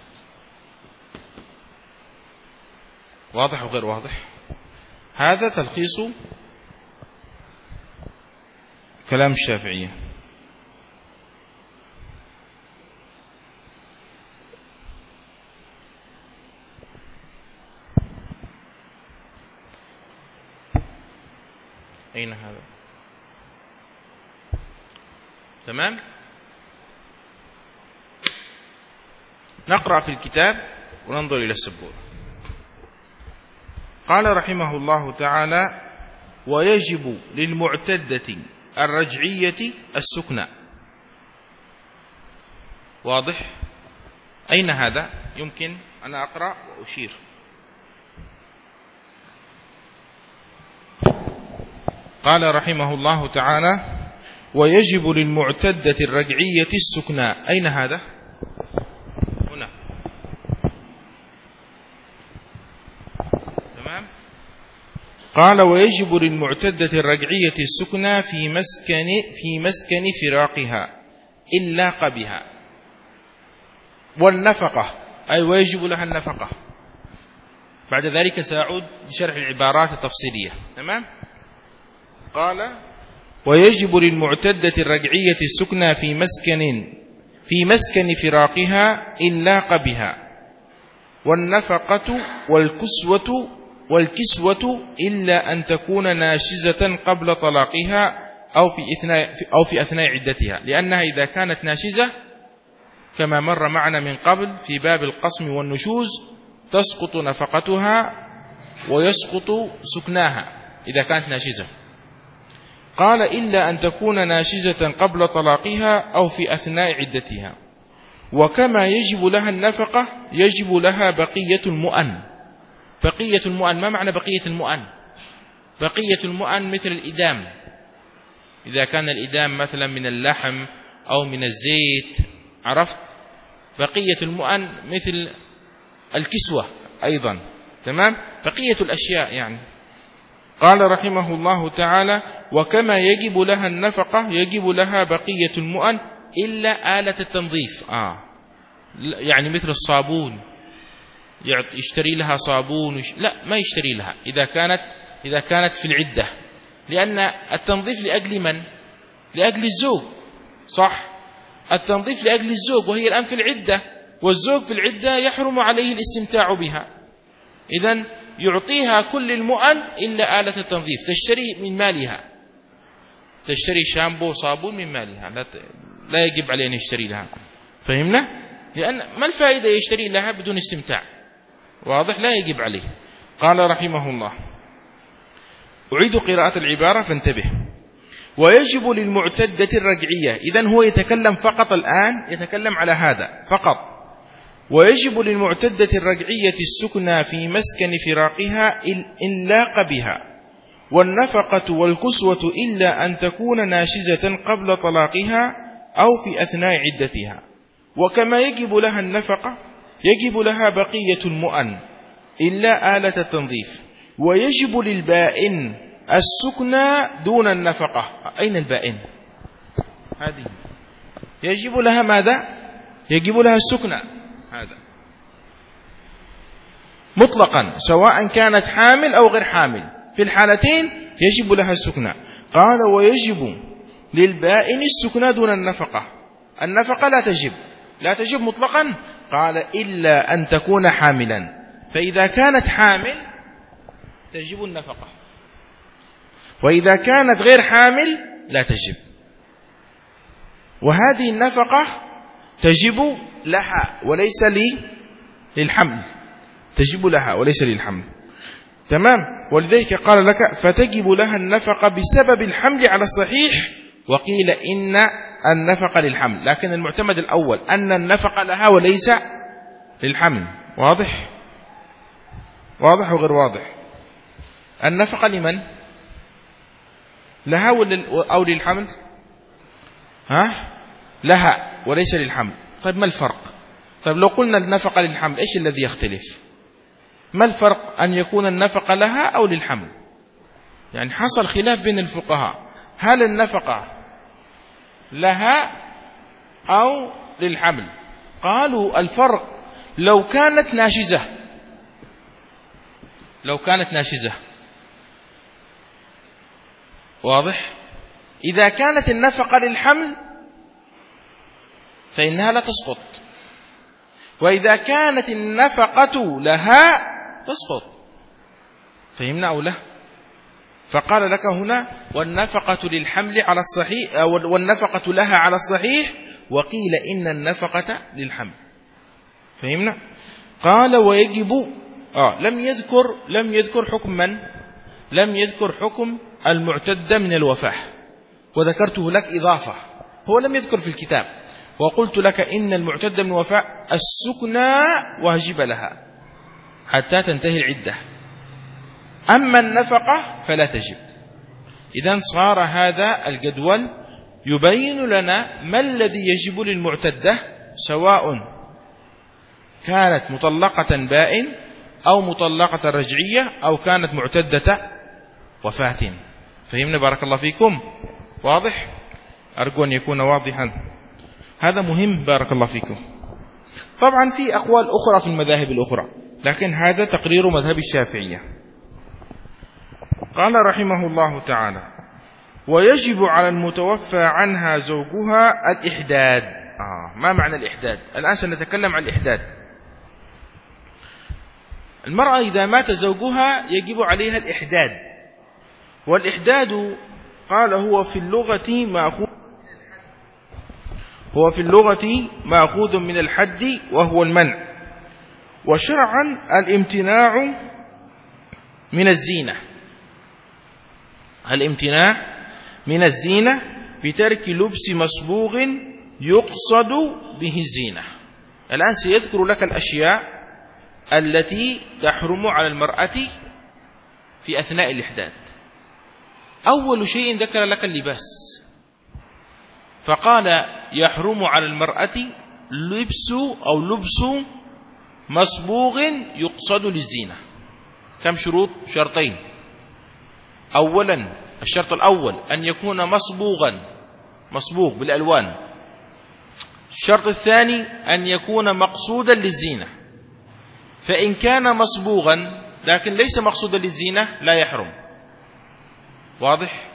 واضح وغير واضح؟ هذا تلخيص كلام الشافعية. أين هذا؟ تمام. نقرأ في الكتاب وننظر إلى السبورة. قال رحمه الله تعالى: ويجب للمعتدة الرجعية السكنى. واضح؟ أين هذا؟ يمكن أنا أقرأ وأشير. قال رحمه الله تعالى: ويجب للمعتدة الرجعية السكنى. أين هذا؟ هنا. تمام. قال: ويجب للمعتدة الرجعية السكنى في مسكن في مسكن فراقها إن لاق بها، والنفقة، أي ويجب لها النفقة. بعد ذلك سأعود لشرح العبارات التفصيلية. تمام. قال: ويجب للمعتدة الرجعية السكنى في مسكن في مسكن فراقها إن لاق بها، والنفقة والكسوة والكسوة إلا أن تكون ناشزة قبل طلاقها أو في أثناء أو في أثناء عدتها، لأنها إذا كانت ناشزة كما مر معنا من قبل في باب القسم والنشوز تسقط نفقتها ويسقط سكناها إذا كانت ناشزة. قال: إلا أن تكون ناشزة قبل طلاقها أو في أثناء عدتها. وكما يجب لها النفقة يجب لها بقية المؤن. بقية المؤن، ما معنى بقية المؤن؟ بقية المؤن مثل الإدام، إذا كان الإدام مثلا من اللحم أو من الزيت، عرفت؟ بقية المؤن مثل الكسوة أيضا. تمام. بقية الأشياء يعني. قال رحمه الله تعالى: وكما يجب لها النفقة يجب لها بقية المؤن إلا آلة التنظيف. آه يعني مثل الصابون، يشتري لها صابون وش... لا ما يشتري لها إذا كانت إذا كانت في العدة، لأن التنظيف لأجل من؟ لأجل الزوج، صح؟ التنظيف لأجل الزوج، وهي الآن في العدة، والزوج في العدة يحرم عليه الاستمتاع بها. إذن يعطيها كل المؤن إلا آلة التنظيف، تشتري من مالها، تشتري شامبو صابون من مالها، لا, ت... لا يجب عليه أن يشتري لها. فهمنا؟ لأن ما الفائدة يشتري لها بدون استمتاع؟ واضح؟ لا يجب عليه. قال رحمه الله: أعيد قراءة العبارة فانتبه. ويجب للمعتدة الرجعية. إذن هو يتكلم فقط الآن، يتكلم على هذا فقط. ويجب للمعتدة الرجعية السكنى في مسكن فراقها إن لاق بها، والنفقة والكسوة إلا أن تكون ناشزة قبل طلاقها أو في أثناء عدتها. وكما يجب لها النفقة يجب لها بقية المؤن إلا آلة التنظيف. ويجب للبائن السكنى دون النفقة. أين البائن؟ هذه يجب لها ماذا؟ يجب لها السكنى، هذا مطلقا سواء كانت حامل أو غير حامل، في الحالتين يجب لها السكنى. قال: ويجب للبائن السكنى دون النفقة. النفقة لا تجب، لا تجب مطلقا. قال: إلا أن تكون حاملا، فإذا كانت حامل تجب النفقة، وإذا كانت غير حامل لا تجب. وهذه النفقة تجب لها وليس لي للحمل، تجب لها وليس للحمل. تمام. ولذلك قال لك: فتجب لها النفقة بسبب الحمل على الصحيح، وقيل إن النفقة للحمل، لكن المعتمد الأول أن النفقة لها وليس للحمل. واضح؟ واضح وغير واضح؟ النفقة لمن؟ لها أو للحمل؟ ها؟ لها وليس للحمل. طيب ما الفرق؟ طيب لو قلنا النفقة للحمل إيش الذي يختلف؟ ما الفرق أن يكون النفقة لها أو للحمل؟ يعني حصل خلاف بين الفقهاء، هل النفقة لها أو للحمل؟ قالوا الفرق لو كانت ناشزة، لو كانت ناشزة. واضح؟ إذا كانت النفقة للحمل فإنها لا تسقط، وإذا كانت النفقة لها تسقط. فهمنا أو لا؟ فقال لك هنا والنفقة للحمل على الصحيح، والنفقة لها على الصحيح، وقيل إن النفقة للحمل. فهمنا؟ قال ويجب آه لم يذكر لم يذكر حكم من؟ لم يذكر حكم المعتدة من الوفاة، وذكرته لك إضافة، هو لم يذكر في الكتاب، وقلت لك إن المعتدة من الوفاة السكنى واجب لها حتى تنتهي العدة، أما النفقة فلا تجب. إذن صار هذا الجدول يبين لنا ما الذي يجب للمعتدة، سواء كانت مطلقة بائن أو مطلقة رجعية أو كانت معتدة وفاة. فهمنا بارك الله فيكم؟ واضح؟ أرجو أن يكون واضحا، هذا مهم بارك الله فيكم. طبعا في أقوال أخرى في المذاهب الأخرى، لكن هذا تقرير مذهب الشافعية. قال رحمه الله تعالى ويجب على المتوفى عنها زوجها الإحداد. آه ما معنى الإحداد؟ الآن سنتكلم عن الإحداد. المرأة إذا مات زوجها يجب عليها الإحداد، والإحداد قال هو في اللغة مأخوذ هو في اللغة مأخوذ من الحد وهو المنع، وشرعا الامتناع من الزينة، الامتناع من الزينة بترك لبس مصبوغ يقصد به الزينة. الآن سيذكر لك الأشياء التي تحرم على المرأة في أثناء الإحداد. أول شيء ذكر لك اللباس، فقال يحرم على المرأة لبس أو لبس مصبوغ يقصد للزينة. كم شروط؟ شرطين. أولا الشرط الأول أن يكون مصبوغا، مصبوغ بالألوان. الشرط الثاني أن يكون مقصودا للزينة، فإن كان مصبوغا لكن ليس مقصودا للزينة لا يحرم. واضح؟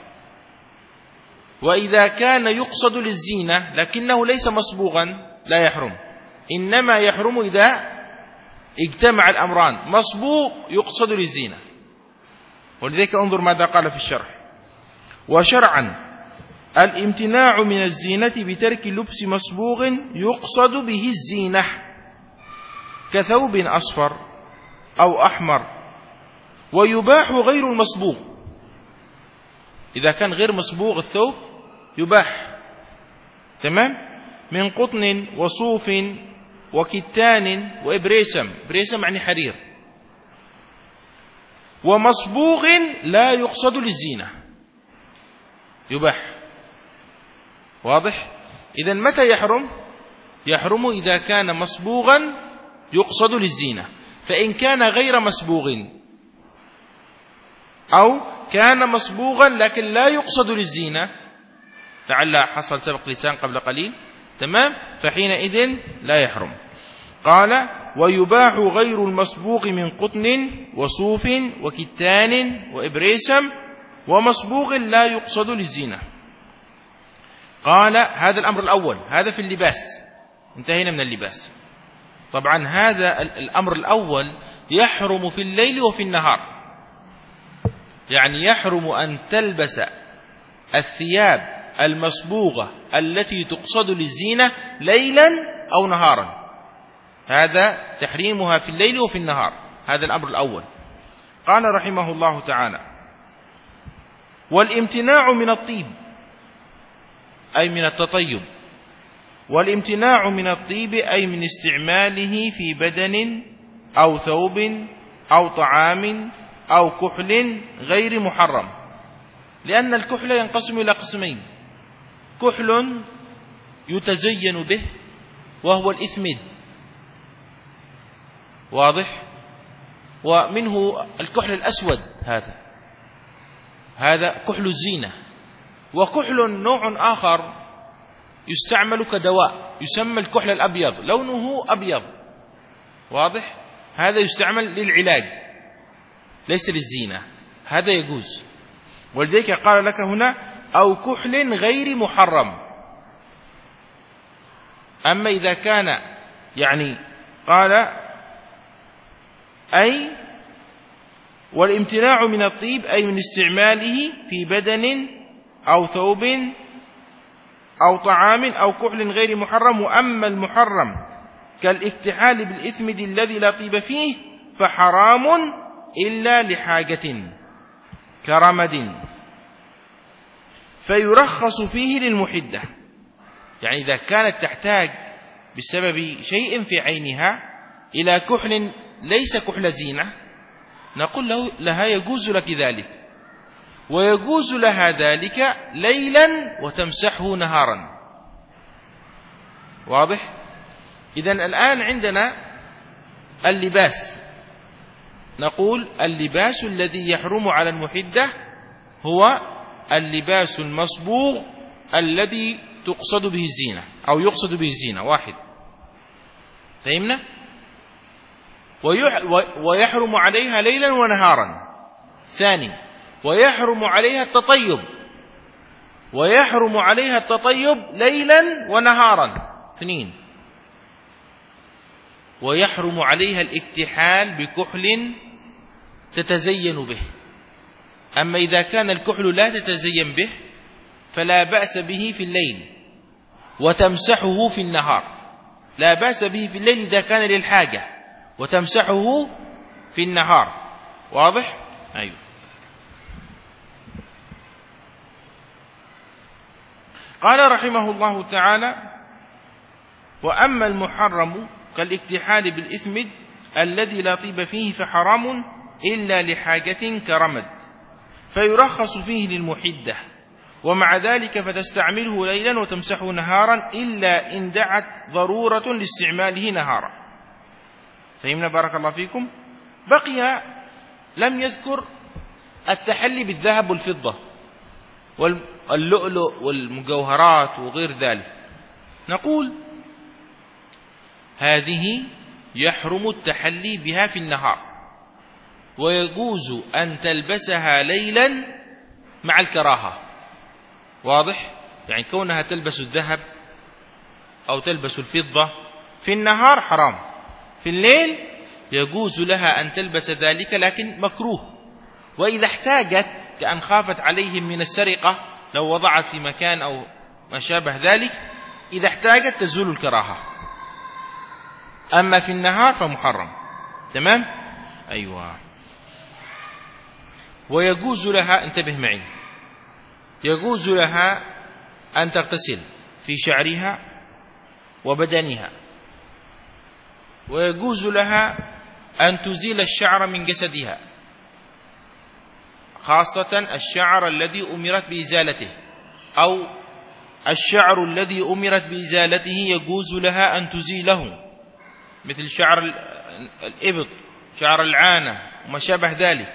وإذا كان يقصد للزينة لكنه ليس مصبوغا لا يحرم، إنما يحرم إذا اجتمع الأمران، مصبوغ يقصد للزينة. ولذلك انظر ماذا قال في الشرح. وشرعا الامتناع من الزينة بترك لبس مصبوغ يقصد به الزينة كثوب أصفر أو أحمر، ويباح غير المصبوغ. إذا كان غير مصبوغ الثوب يباح، تمام، من قطن وصوف وكتان وإبريسم، إبريسم يعني حرير، ومصبوغ لا يقصد للزينة يباح. واضح؟ إذن متى يحرم؟ يحرم إذا كان مصبوغا يقصد للزينة. فإن كان غير مصبوغ أو كان مصبوغا لكن لا يقصد للزينة، لعل حصل سبق لسان قبل قليل، تمام، فحينئذ لا يحرم. قال ويباح غير المصبوغ من قطن وصوف وكتان وإبريسم ومصبوغ لا يقصد للزينة. قال هذا الأمر الأول، هذا في اللباس، انتهينا من اللباس. طبعا هذا الأمر الأول يحرم في الليل وفي النهار، يعني يحرم أن تلبس الثياب المصبوغة التي تقصد للزينة ليلا أو نهارا، هذا تحريمها في الليل وفي النهار، هذا الأمر الأول. قال رحمه الله تعالى والامتناع من الطيب أي من التطيب، والامتناع من الطيب أي من استعماله في بدن أو ثوب أو طعام أو كحل غير محرم، لأن الكحل ينقسم إلى قسمين: كحل يتزين به وهو الإثمد، واضح؟ ومنه الكحل الأسود، هذا هذا كحل الزينة. وكحل نوع آخر يستعمل كدواء يسمى الكحل الأبيض، لونه أبيض، واضح؟ هذا يستعمل للعلاج ليس للزينة، هذا يجوز. ولذلك قال لك هنا أو كحل غير محرم. أما إذا كان يعني قال أي والامتناع من الطيب أي من استعماله في بدن أو ثوب أو طعام أو كحل غير محرم. وأما المحرم كالاكتحال بالإثمد الذي لا طيب فيه فحرام إلا لحاجة كرمد، فيرخص فيه للمحدة. يعني إذا كانت تحتاج بسبب شيء في عينها إلى كحل ليس كحل زينة، نقول له لها يجوز لك ذلك، ويجوز لها ذلك ليلا وتمسحه نهارا، واضح؟ إذن الآن عندنا اللباس، نقول اللباس الذي يحرم على المحدة هو اللباس المصبوغ الذي تقصد به الزينة أو يقصد به الزينة، واحد، فهمنا؟ ويحرم عليها ليلا ونهارا. ثاني، ويحرم عليها التطيب، ويحرم عليها التطيب ليلا ونهارا. اثنين، ويحرم عليها الاكتحال بكحل تتزين به. أما إذا كان الكحل لا تتزين به فلا بأس به في الليل وتمسحه في النهار، لا بأس به في الليل إذا كان للحاجة، وتمسحه في النهار، واضح؟ أيوه. قال رحمه الله تعالى: وأما المحرم كالاكتحال بالإثمد الذي لا طيب فيه فحرام إلا لحاجة كرمد، فيرخص فيه للمحدة، ومع ذلك فتستعمله ليلا وتمسحه نهارا إلا إن دعت ضرورة لاستعماله نهارا. فهمنا بارك الله فيكم؟ بقي لم يذكر التحلي بالذهب والفضة واللؤلؤ والمجوهرات وغير ذلك. نقول هذه يحرم التحلي بها في النهار، ويجوز أن تلبسها ليلا مع الكراهة، واضح؟ يعني كونها تلبس الذهب أو تلبس الفضة في النهار حرام، في الليل يجوز لها أن تلبس ذلك لكن مكروه. وإذا احتاجت كأن خافت عليهم من السرقة لو وضعت في مكان أو ما شابه ذلك، إذا احتاجت تزول الكراهة. أما في النهار فمحرم. تمام؟ أيوة. ويجوز لها، انتبه معي، يجوز لها أن تغتسل في شعرها وبدنها، ويجوز لها أن تزيل الشعر من جسدها، خاصة الشعر الذي أمرت بإزالته، أو الشعر الذي أمرت بإزالته يجوز لها أن تزيله، مثل شعر الإبط، شعر العانة وما شابه ذلك.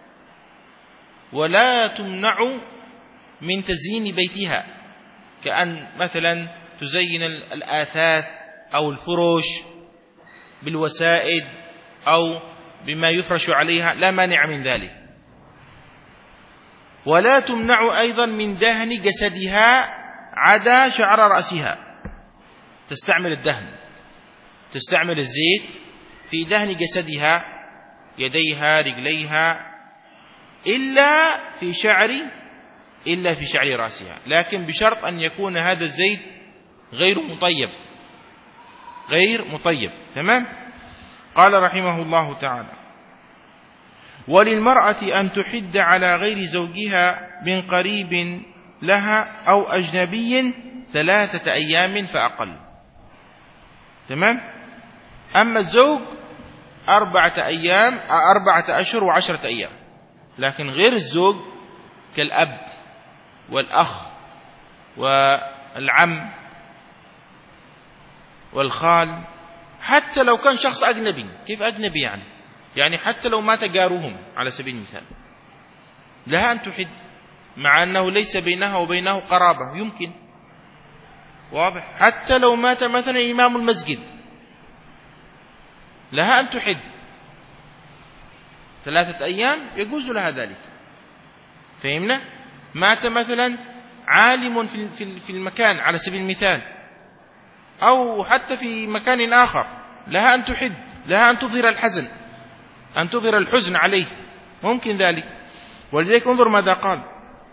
ولا تمنع من تزيين بيتها، كأن مثلا تزين الآثاث أو الفروش بالوسائد أو بما يفرش عليها، لا مانع من ذلك. ولا تمنع أيضا من دهن جسدها عدا شعر رأسها، تستعمل الدهن، تستعمل الزيت في دهن جسدها، يديها رجليها، إلا في شعر إلا في شعر رأسها، لكن بشرط أن يكون هذا الزيت غير مطيب، غير مطيب. تمام؟ قال رحمه الله تعالى: وللمرأة أن تحد على غير زوجها من قريب لها أو أجنبي ثلاثة أيام فأقل. تمام؟ أما الزوج أربعة أيام أربعة أشهر وعشرة أيام. لكن غير الزوج كالأب والأخ والعم والخال، حتى لو كان شخص أجنبي. كيف أجنبي يعني؟ يعني حتى لو مات جارهم على سبيل المثال لها أن تحد، مع أنه ليس بينها وبينه قرابة، يمكن. واضح؟ حتى لو مات مثلا إمام المسجد لها أن تحد ثلاثة أيام، يجوز لها ذلك. فهمنا؟ مات مثلا عالم في المكان على سبيل المثال، أو حتى في مكان آخر، لها أن تحد، لها أن تظهر الحزن، أن تظهر الحزن عليه، ممكن ذلك. ولذلك انظر ماذا قال: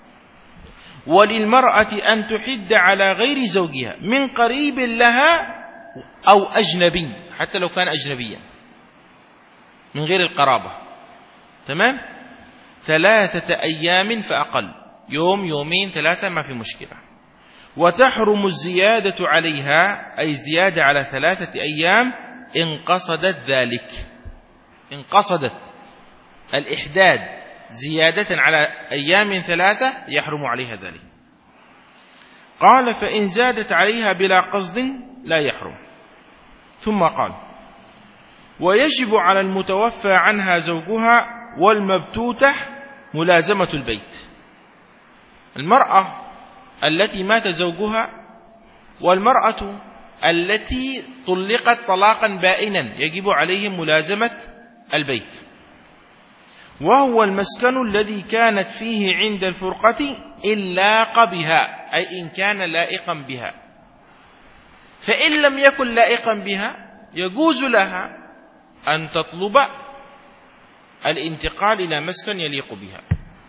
وللمرأة أن تحد على غير زوجها من قريب لها أو أجنبي، حتى لو كان أجنبيا من غير القرابة. تمام؟ ثلاثة أيام فأقل، يوم يومين ثلاثة ما في مشكلة. وتحرم الزيادة عليها، أي زيادة على ثلاثة أيام، إن قصدت ذلك. إن قصدت الإحداد زيادة على أيام ثلاثة يحرم عليها ذلك. قال: فإن زادت عليها بلا قصد لا يحرم. ثم قال: ويجب على المتوفى عنها زوجها والمبتوتة ملازمة البيت. المرأة التي مات زوجها والمرأة التي طلقت طلاقا بائنا يجب عليهم ملازمة البيت، وهو المسكن الذي كانت فيه عند الفرقة إن لاق بها، أي إن كان لائقا بها. فإن لم يكن لائقا بها يجوز لها أن تطلب الانتقال إلى مسكن يليق بها،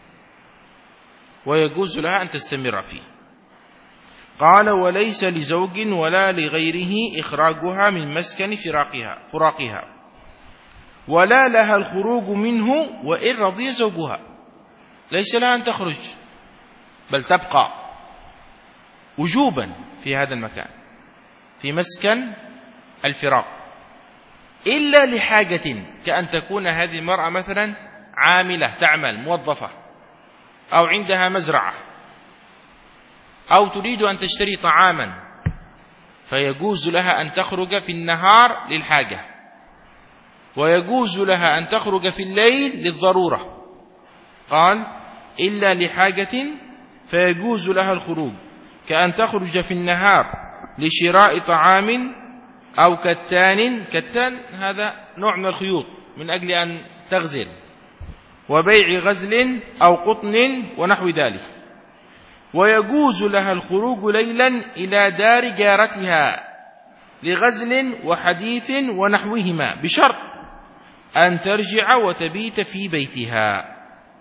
ويجوز لها أن تستمر فيه. قال: وليس لزوج ولا لغيره إخراجها من مسكن فراقها فراقها ولا لها الخروج منه وإن رضي زوجها. ليس لها أن تخرج، بل تبقى وجوبا في هذا المكان في مسكن الفراق، إلا لحاجة، كأن تكون هذه المرأة مثلا عاملة تعمل موظفة، أو عندها مزرعة، أو تريد أن تشتري طعاما، فيجوز لها أن تخرج في النهار للحاجة، ويجوز لها أن تخرج في الليل للضرورة. قال: إلا لحاجة فيجوز لها الخروج، كأن تخرج في النهار لشراء طعام أو كتان. كتان هذا نوع من الخيوط من أجل أن تغزل، وبيع غزل أو قطن ونحو ذلك. ويجوز لها الخروج ليلا إلى دار جارتها لغزل وحديث ونحوهما، بشرط أن ترجع وتبيت في بيتها.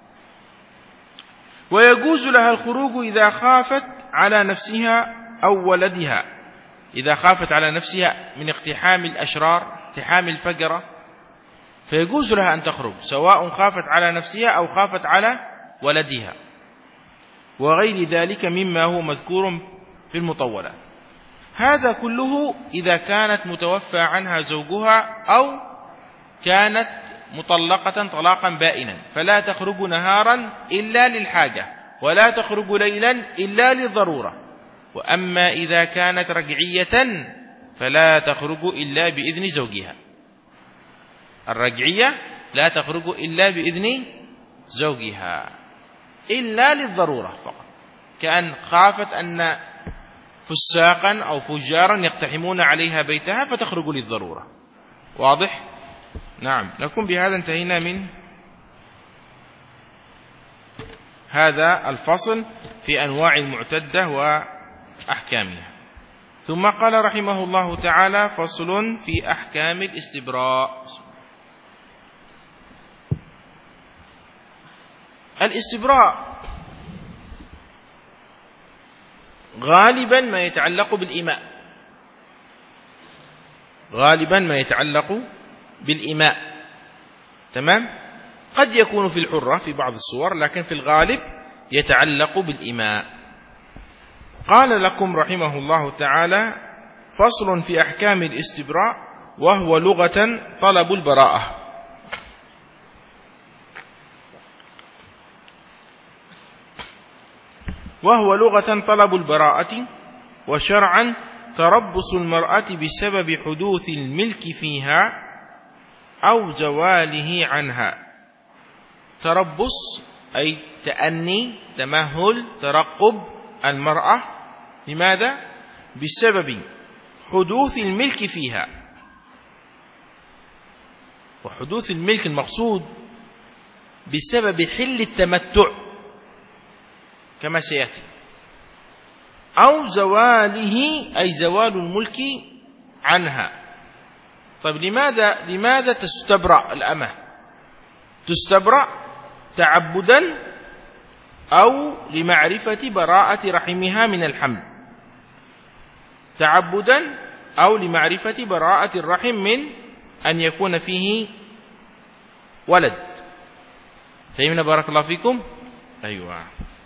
ويجوز لها الخروج إذا خافت على نفسها أو ولدها، إذا خافت على نفسها من اقتحام الأشرار، اقتحام الفجرة، فيجوز لها أن تخرج، سواء خافت على نفسها أو خافت على ولدها، وغير ذلك مما هو مذكور في المطولة. هذا كله إذا كانت متوفى عنها زوجها أو كانت مطلقة طلاقا بائنا، فلا تخرج نهارا إلا للحاجة، ولا تخرج ليلا إلا للضرورة. وأما إذا كانت رجعية فلا تخرج إلا بإذن زوجها. الرجعية لا تخرج إلا بإذن زوجها إلا للضرورة فقط، كأن خافت أن فساقا أو فجارا يقتحمون عليها بيتها فتخرج للضرورة. واضح؟ نعم. نكون بهذا انتهينا من هذا الفصل في أنواع المعتدة وأحكامها. ثم قال رحمه الله تعالى: فصل في أحكام الاستبراء. الاستبراء غالبا ما يتعلق بالإماء، غالبا ما يتعلق بالإماء. تمام؟ قد يكون في الحرة في بعض الصور، لكن في الغالب يتعلق بالإماء. قال لكم رحمه الله تعالى: فصل في أحكام الاستبراء. وهو لغة طلب البراءة. وهو لغة طلب البراءة، وشرعا تربص المرأة بسبب حدوث الملك فيها أو زواله عنها. تربص أي تأني، تمهل، ترقب المرأة. لماذا؟ بسبب حدوث الملك فيها. وحدوث الملك المقصود بسبب حل التمتع كما سيأتي، أو زواله أي زوال الملك عنها. طيب لماذا لماذا تستبرأ الأمة؟ تستبرأ تعبدا أو لمعرفة براءة رحمها من الحمل. تعبدا أو لمعرفة براءة الرحم من أن يكون فيه ولد. فهمنا بارك الله فيكم؟ أيوة.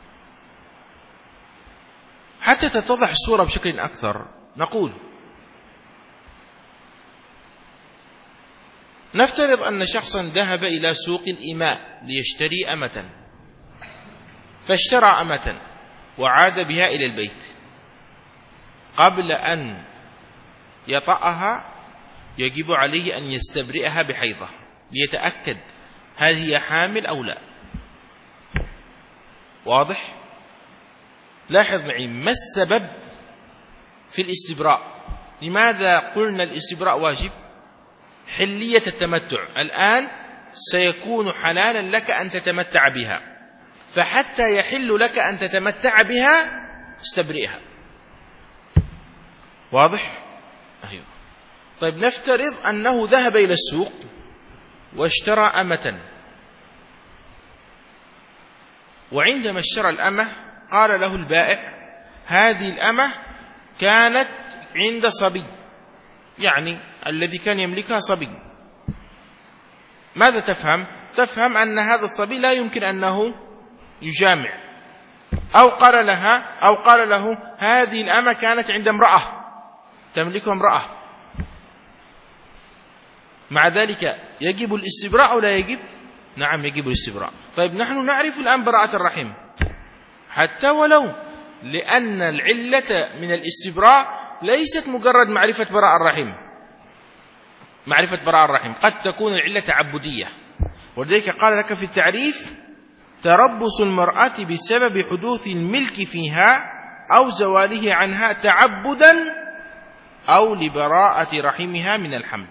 حتى تتضح الصورة بشكل أكثر نقول: نفترض أن شخصا ذهب إلى سوق الإماء ليشتري أمة، فاشترى أمة وعاد بها إلى البيت. قبل أن يطأها يجب عليه أن يستبرئها بحيضة ليتأكد هل هي حامل أو لا. واضح؟ لاحظ معي ما السبب في الاستبراء. لماذا قلنا الاستبراء واجب؟ حلية التمتع. الآن سيكون حلالا لك أن تتمتع بها، فحتى يحل لك أن تتمتع بها استبرئها. واضح؟ أيوه. طيب نفترض أنه ذهب إلى السوق واشترى أمة، وعندما اشترى الأمة قال له البائع: هذه الأمة كانت عند صبي، يعني الذي كان يملكها صبي. ماذا تفهم؟ تفهم أن هذا الصبي لا يمكن أنه يجامع. أو قال لها أو قال له: هذه الأمة كانت عند امرأة تملكها امرأة. مع ذلك يجب الاستبراء أو لا يجب؟ نعم يجب الاستبراء. طيب نحن نعرف الآن براءة الرحم حتى ولو، لأن العلة من الاستبراء ليست مجرد معرفة براءة الرحم. معرفة براءة الرحم قد تكون العلة تعبدية، ولذلك قال لك في التعريف: تربص المرأة بسبب حدوث الملك فيها أو زواله عنها تعبدا أو لبراءة رحمها من الحمل.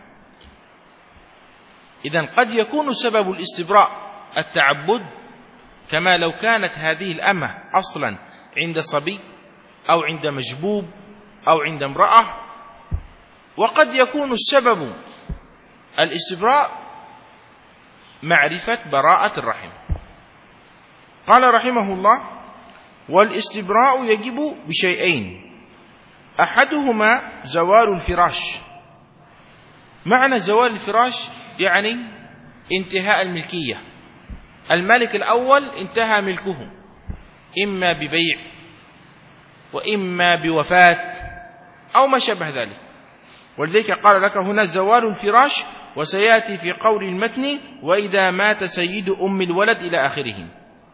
إذن قد يكون سبب الاستبراء التعبد، كما لو كانت هذه الأمة أصلا عند صبي أو عند مجبوب أو عند امرأة. وقد يكون السبب الاستبراء معرفة براءة الرحم. قال رحمه الله: والاستبراء يجب بشيئين، أحدهما زوال الفراش. معنى زوال الفراش يعني انتهاء الملكية. الملك الأول انتهى ملكه، إما ببيع وإما بوفاة أو ما شابه ذلك. ولذلك قال لك هنا زوال الفراش، وسيأتي في قول المتن: وإذا مات سيد أم الولد إلى آخره.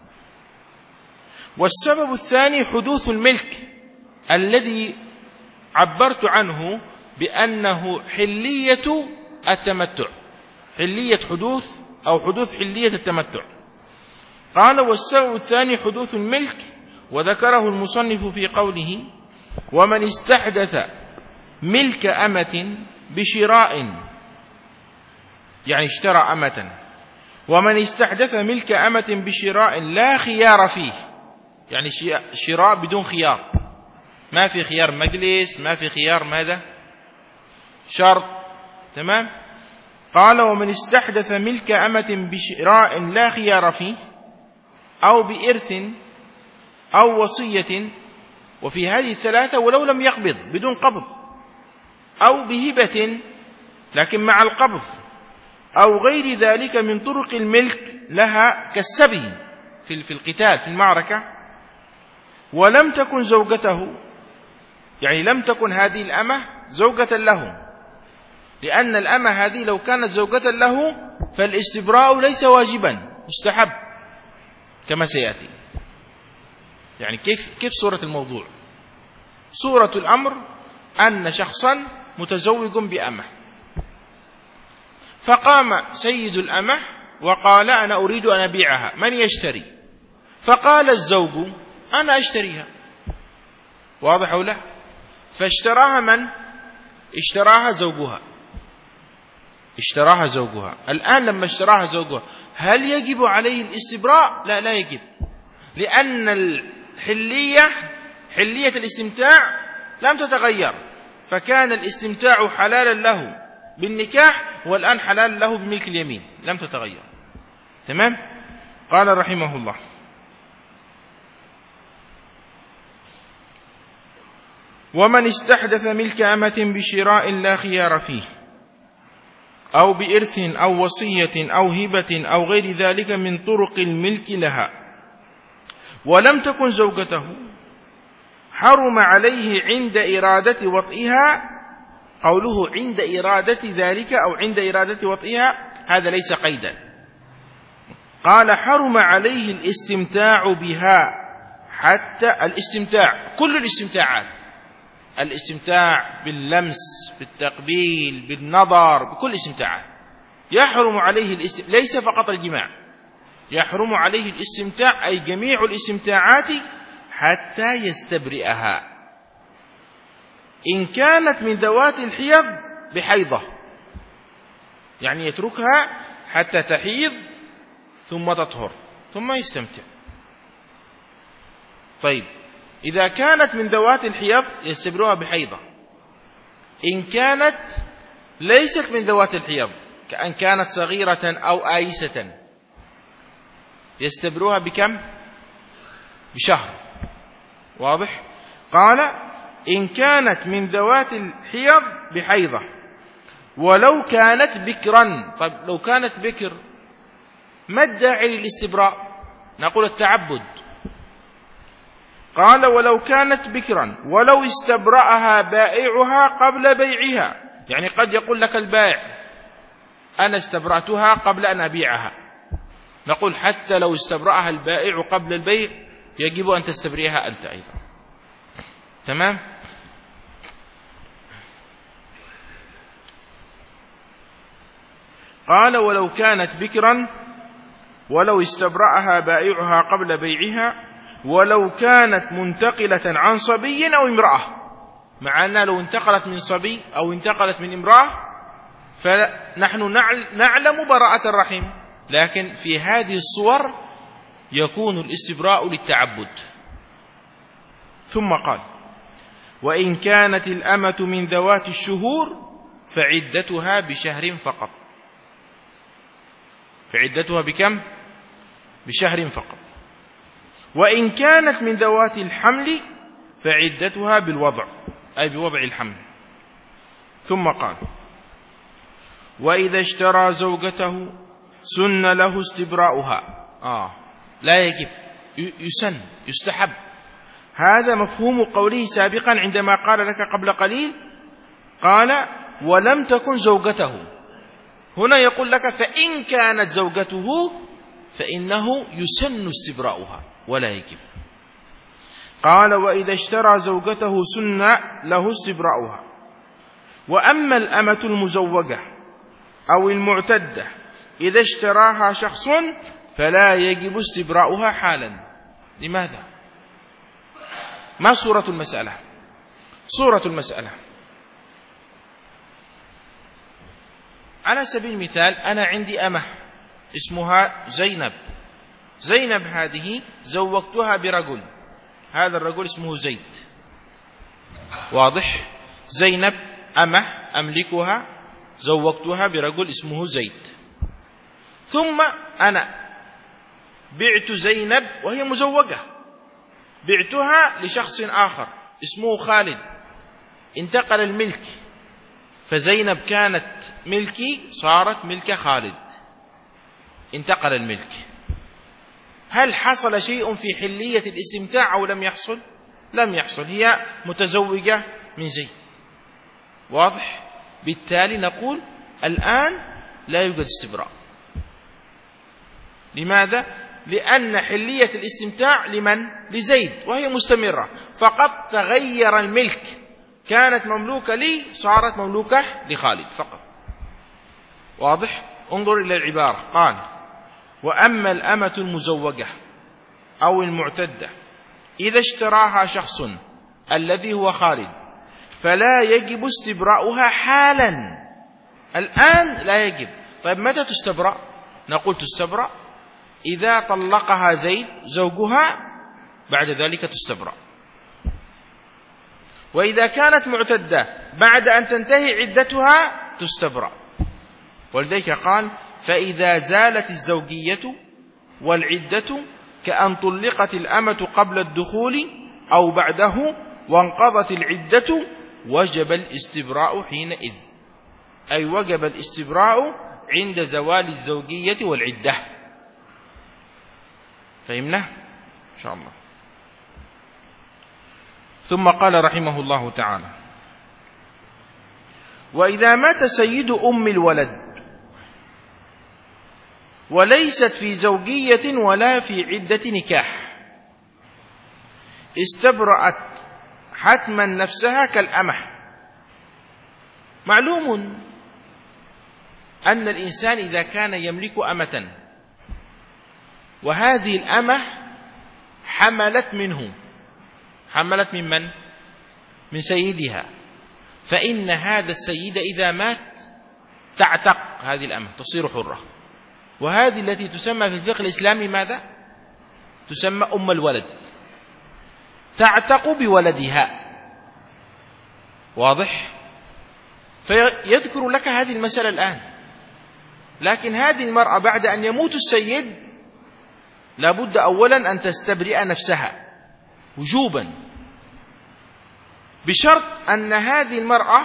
والسبب الثاني حدوث الملك الذي عبرت عنه بأنه حلية التمتع، حلية حدوث أو حدوث حلية التمتع. قال: والسبب الثاني حدوث الملك، وذكره المصنف في قوله: ومن استحدث ملك أمة بشراء، يعني اشترى أمة. ومن استحدث ملك أمة بشراء لا خيار فيه، يعني شراء بدون خيار، ما في خيار مجلس، ما في خيار ماذا؟ شرط. تمام؟ قال: ومن استحدث ملك أمة بشراء لا خيار فيه، أو بإرث أو وصية، وفي هذه الثلاثة ولو لم يقبض بدون قبض، أو بهبة لكن مع القبض، أو غير ذلك من طرق الملك لها كالسبي في في القتال في المعركة، ولم تكن زوجته، يعني لم تكن هذه الأمة زوجة له، لأن الأمة هذه لو كانت زوجة له فالاستبراء ليس واجبا، مستحب كما سيأتي. يعني كيف كيف صورة الموضوع؟ صورة الأمر أن شخصا متزوج بأمة، فقام سيد الأمة وقال أنا أريد أن أبيعها، من يشتري؟ فقال الزوج أنا أشتريها. واضح أو لا؟ فاشتراها من؟ اشتراها زوجها. اشتراها زوجها. الآن لما اشتراها زوجها هل يجب عليه الاستبراء؟ لا، لا يجب، لأن الحلية حلية الاستمتاع لم تتغير، فكان الاستمتاع حلالا له بالنكاح والآن حلال له بملك اليمين، لم تتغير. تمام؟ قال رحمه الله: ومن استحدث ملك أمة بشراء لا خيار فيه أو بإرث أو وصية أو هبة أو غير ذلك من طرق الملك لها ولم تكن زوجته، حرم عليه عند إرادة وطئها. قوله عند إرادة ذلك أو عند إرادة وطئها هذا ليس قيدا. قال حرم عليه الاستمتاع بها، حتى الاستمتاع كل الاستمتاعات، الاستمتاع باللمس، بالتقبيل، بالنظر، بكل استمتاعات يحرم عليه الاستمتاع، ليس فقط الجماع، يحرم عليه الاستمتاع أي جميع الاستمتاعات حتى يستبرئها، إن كانت من ذوات الحيض بحيضة، يعني يتركها حتى تحيض ثم تطهر ثم يستمتع. طيب إذا كانت من ذوات الحيض يستبرئها بحيضة، إن كانت ليست من ذوات الحيض كأن كانت صغيرة أو آيسة يستبرئها بكم؟ بشهر. واضح؟ قال إن كانت من ذوات الحيض بحيضة ولو كانت بكرا. طيب لو كانت بكر ما الداعي للاستبراء؟ نقول التعبد. قال ولو كانت بكرا ولو استبرأها بائعها قبل بيعها، يعني قد يقول لك البائع أنا استبرأتها قبل أن أبيعها، نقول حتى لو استبرأها البائع قبل البيع يجب أن تستبرئها أنت أيضا. تمام؟ قال ولو كانت بكرا ولو استبرأها بائعها قبل بيعها ولو كانت منتقلة عن صبي أو امرأة. مع أنها لو انتقلت من صبي أو انتقلت من امرأة فنحن نعلم براءة الرحم، لكن في هذه الصور يكون الاستبراء للتعبد. ثم قال وإن كانت الأمة من ذوات الشهور فعدتها بشهر فقط. فعدتها بكم؟ بشهر فقط. وإن كانت من ذوات الحمل فعدتها بالوضع، أي بوضع الحمل. ثم قال وإذا اشترى زوجته سن له استبراؤها. آه لا يجب، يسن، يستحب. هذا مفهوم قوله سابقا عندما قال لك قبل قليل قال ولم تكن زوجته، هنا يقول لك فإن كانت زوجته فإنه يسن استبراؤها ولا يجب. قال وإذا اشترى زوجته سن له استبراؤها. وأما الأمة المزوجة أو المعتدة إذا اشتراها شخص فلا يجب استبراؤها حالا. لماذا؟ ما صورة المسألة؟ صورة المسألة على سبيل المثال أنا عندي أمة اسمها زينب. زينب هذه زوجتها برجل، هذا الرجل اسمه زيد. واضح؟ زينب أمة أملكها زوجتها برجل اسمه زيد. ثم أنا بعت زينب وهي مزوجة، بعتها لشخص آخر اسمه خالد، انتقل الملك، فزينب كانت ملكي صارت ملك خالد، انتقل الملك. هل حصل شيء في حلية الاستمتاع أو لم يحصل؟ لم يحصل، هي متزوجة من زيد. واضح؟ بالتالي نقول الآن لا يوجد استبراء. لماذا؟ لأن حلية الاستمتاع لمن؟ لزيد، وهي مستمرة، فقط تغير الملك، كانت مملوكة لي صارت مملوكة لخالد فقط. واضح؟ انظر إلى العبارة، قال: وأما الأمة المزوجة أو المعتدة إذا اشتراها شخص الذي هو خالد فلا يجب استبراؤها حالا. الآن لا يجب. طيب متى تستبرأ؟ نقول تستبرأ إذا طلقها زيد زوجها، بعد ذلك تستبرأ. وإذا كانت معتدة بعد أن تنتهي عدتها تستبرأ. ولذلك قال: فإذا زالت الزوجية والعدة كأن طلقت الأمة قبل الدخول أو بعده وانقضت العدة وجب الاستبراء حينئذ، أي وجب الاستبراء عند زوال الزوجية والعدة. فهمنا؟ إن شاء الله. ثم قال رحمه الله تعالى: وإذا مات سيد أم الولد وليست في زوجية ولا في عدة نكاح استبرأت حتما نفسها كالأمة. معلوم أن الإنسان إذا كان يملك أمة وهذه الأمة حملت منه، حملت من من؟ من سيدها، فإن هذا السيد إذا مات تعتق هذه الأمة، تصير حرة. وهذه التي تسمى في الفقه الإسلامي ماذا؟ تسمى أم الولد، تعتق بولدها. واضح؟ فيذكر لك هذه المسألة الآن. لكن هذه المرأة بعد أن يموت السيد لابد أولا أن تستبرئ نفسها وجوبا، بشرط أن هذه المرأة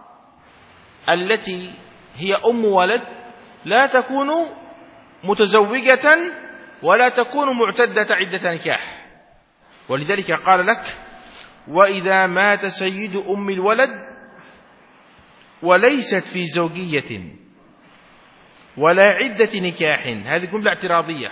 التي هي أم ولد لا تكون متزوجة ولا تكون معتدة عدة نكاح. ولذلك قال لك: وإذا مات سيد أم الولد وليست في زوجية ولا عدة نكاح، هذه جملة اعتراضية،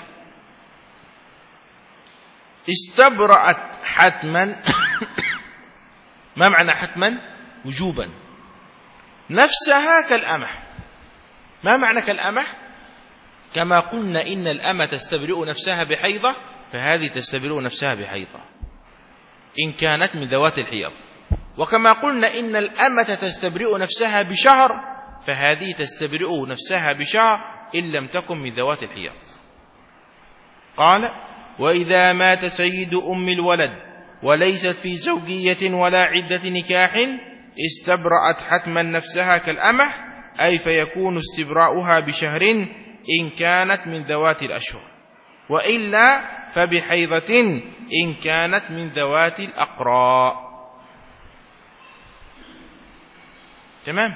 استبرأت حتما. ما معنى حتما؟ وجوبا. نفسها كالأمة. ما معنى كالأمة؟ كما قلنا إن الأمة تستبرئ نفسها بحيضة، فهذه تستبرئ نفسها بحيضة إن كانت من ذوات الحيض. وكما قلنا إن الأمة تستبرئ نفسها بشهر، فهذه تستبرئ نفسها بشهر إن لم تكن من ذوات الحيض. قال: وإذا مات سيد أم الولد وليست في زوجية ولا عدة نكاح استبرأت حتما نفسها كالأمة، أي فيكون استبراؤها بشهر إن كانت من ذوات الأشهر، وإلا فبحيضة إن كانت من ذوات الأقراء. تمام؟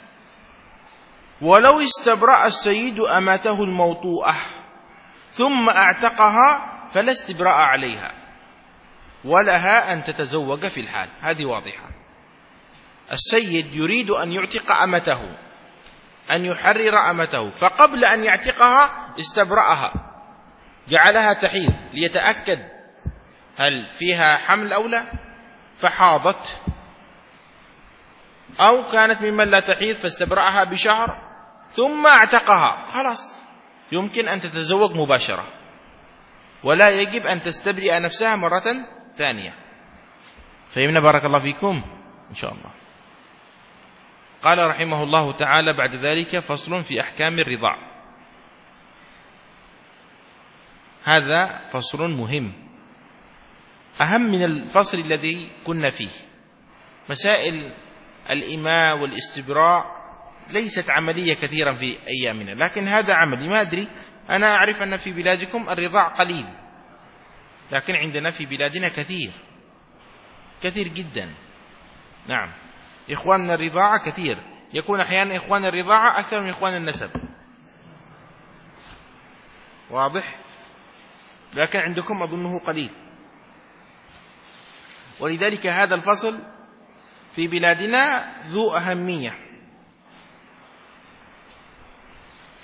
ولو استبرأ السيد أمته الموطوءة ثم اعتقها فلا استبراء عليها، ولها أن تتزوج في الحال. هذه واضحة. السيد يريد أن يعتق أمته، أن يحرر أمته، فقبل أن يعتقها استبرأها، جعلها تحيض ليتأكد هل فيها حمل أو لا، فحاضت، أو كانت ممن لا تحيض فاستبرأها بشهر ثم اعتقها، خلاص يمكن أن تتزوج مباشرة، ولا يجب أن تستبرئ نفسها مرة ثانية. فهمنا؟ بارك الله فيكم إن شاء الله. قال رحمه الله تعالى بعد ذلك: فصل في أحكام الرضاع. هذا فصل مهم، أهم من الفصل الذي كنا فيه. مسائل الإماء والاستبراء ليست عملية كثيرا في أيامنا، لكن هذا عملي. ما أدري، أنا أعرف أن في بلادكم الرضاع قليل، لكن عندنا في بلادنا كثير كثير جدا. نعم، إخواننا الرضاعة كثير، يكون أحيانا إخوان الرضاعة أكثر من إخوان النسب. واضح؟ لكن عندكم أظنه قليل. ولذلك هذا الفصل في بلادنا ذو أهمية،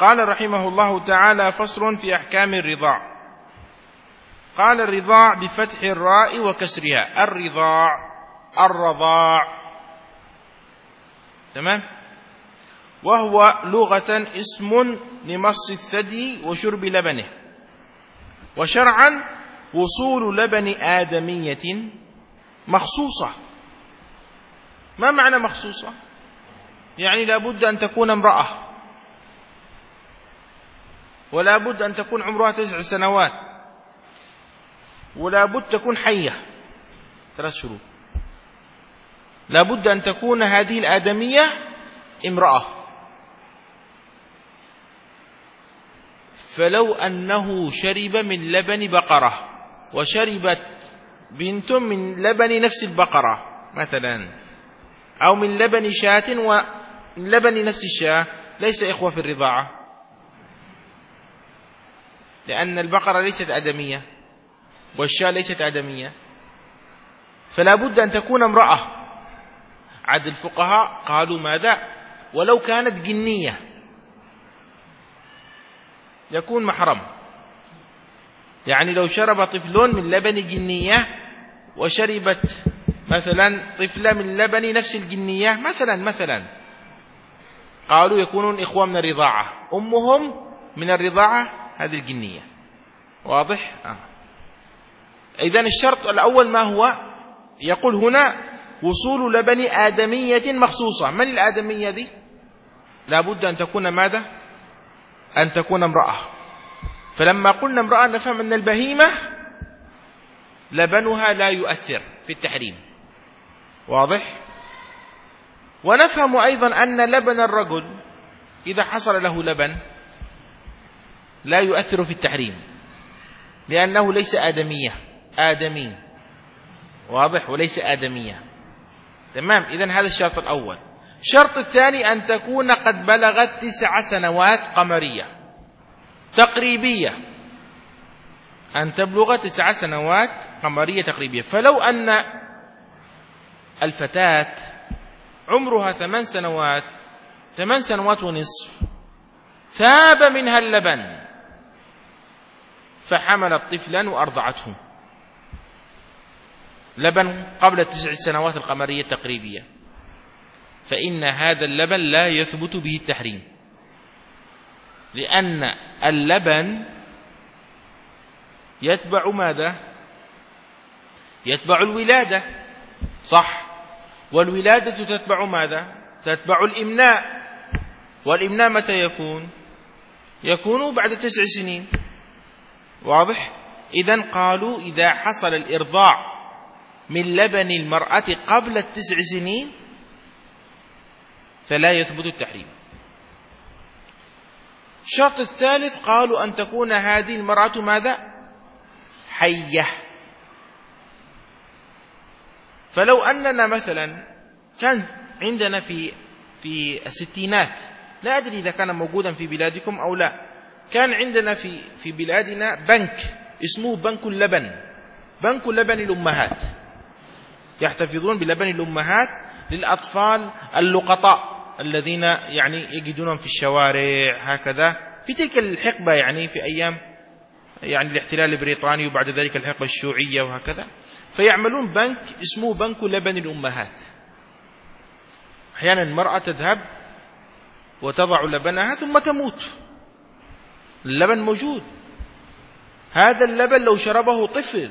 قال رحمه الله تعالى: فصل في أحكام الرضاع. قال: الرضاع بفتح الراء وكسرها، الرضاع، الرضاع، تمام. وهو لغة اسم لمص الثدي وشرب لبنه، وشرعا وصول لبن آدمية مخصوصة. ما معنى مخصوصة؟ يعني لا بد أن تكون امرأة، ولا بد أن تكون عمرها تسع سنوات، ولا بد تكون حية. ثلاث شروط. لا بد أن تكون هذه الآدمية امرأة. فلو أنه شرب من لبن بقرة وشربت بنت من لبن نفس البقرة مثلا، أو من لبن شاة ومن لبن نفس الشاة، ليس إخوة في الرضاعة، لأن البقرة ليست آدمية والشاة ليست آدمية. فلا بد أن تكون امرأة. عد الفقهاء قالوا ماذا؟ ولو كانت جنية يكون محرم. يعني لو شرب طفل من لبن جنية وشربت مثلا طفلة من لبن نفس الجنية مثلا مثلا قالوا يكونون إخوة من الرضاعة، أمهم من الرضاعة هذه الجنية. واضح؟ آه. إذن الشرط الأول ما هو؟ يقول هنا: وصول لبن آدمية مخصوصة. من الآدمية ذي؟ لا بد أن تكون ماذا؟ أن تكون امرأة. فلما قلنا امرأة نفهم أن البهيمة لبنها لا يؤثر في التحريم. واضح؟ ونفهم أيضا أن لبن الرجل إذا حصل له لبن لا يؤثر في التحريم، لأنه ليس آدمية، آدمي. واضح؟ وليس آدمية. تمام. إذن هذا الشرط الأول. الشرط الثاني أن تكون قد بلغت تسع سنوات قمرية تقريبية، أن تبلغ تسع سنوات قمرية تقريبية. فلو أن الفتاة عمرها ثمان سنوات ثمان سنوات ونصف ثاب منها اللبن فحملت طفلا وأرضعته، لبن قبل التسع سنوات القمرية التقريبية، فإن هذا اللبن لا يثبت به التحريم، لأن اللبن يتبع ماذا؟ يتبع الولادة، صح؟ والولادة تتبع ماذا؟ تتبع الإمناء، والإمناء متى يكون؟ يكون بعد تسع سنين. واضح؟ إذن قالوا إذا حصل الإرضاع من لبن المرأة قبل التسع سنين فلا يثبت التحريم. الشرط الثالث قالوا أن تكون هذه المرأة ماذا؟ حية. فلو أننا مثلا كان عندنا في في الستينات، لا أدري إذا كان موجودا في بلادكم أو لا، كان عندنا في في بلادنا بنك اسمه بنك اللبن، بنك لبن الأمهات، يحتفظون بلبن الأمهات للأطفال اللقطاء الذين يعني يجدونهم في الشوارع هكذا في تلك الحقبة، يعني في أيام يعني الاحتلال البريطاني وبعد ذلك الحقبة الشيوعية وهكذا. فيعملون بنك اسمه بنك لبن الأمهات. أحيانا المرأة تذهب وتضع لبنها ثم تموت، اللبن موجود. هذا اللبن لو شربه طفل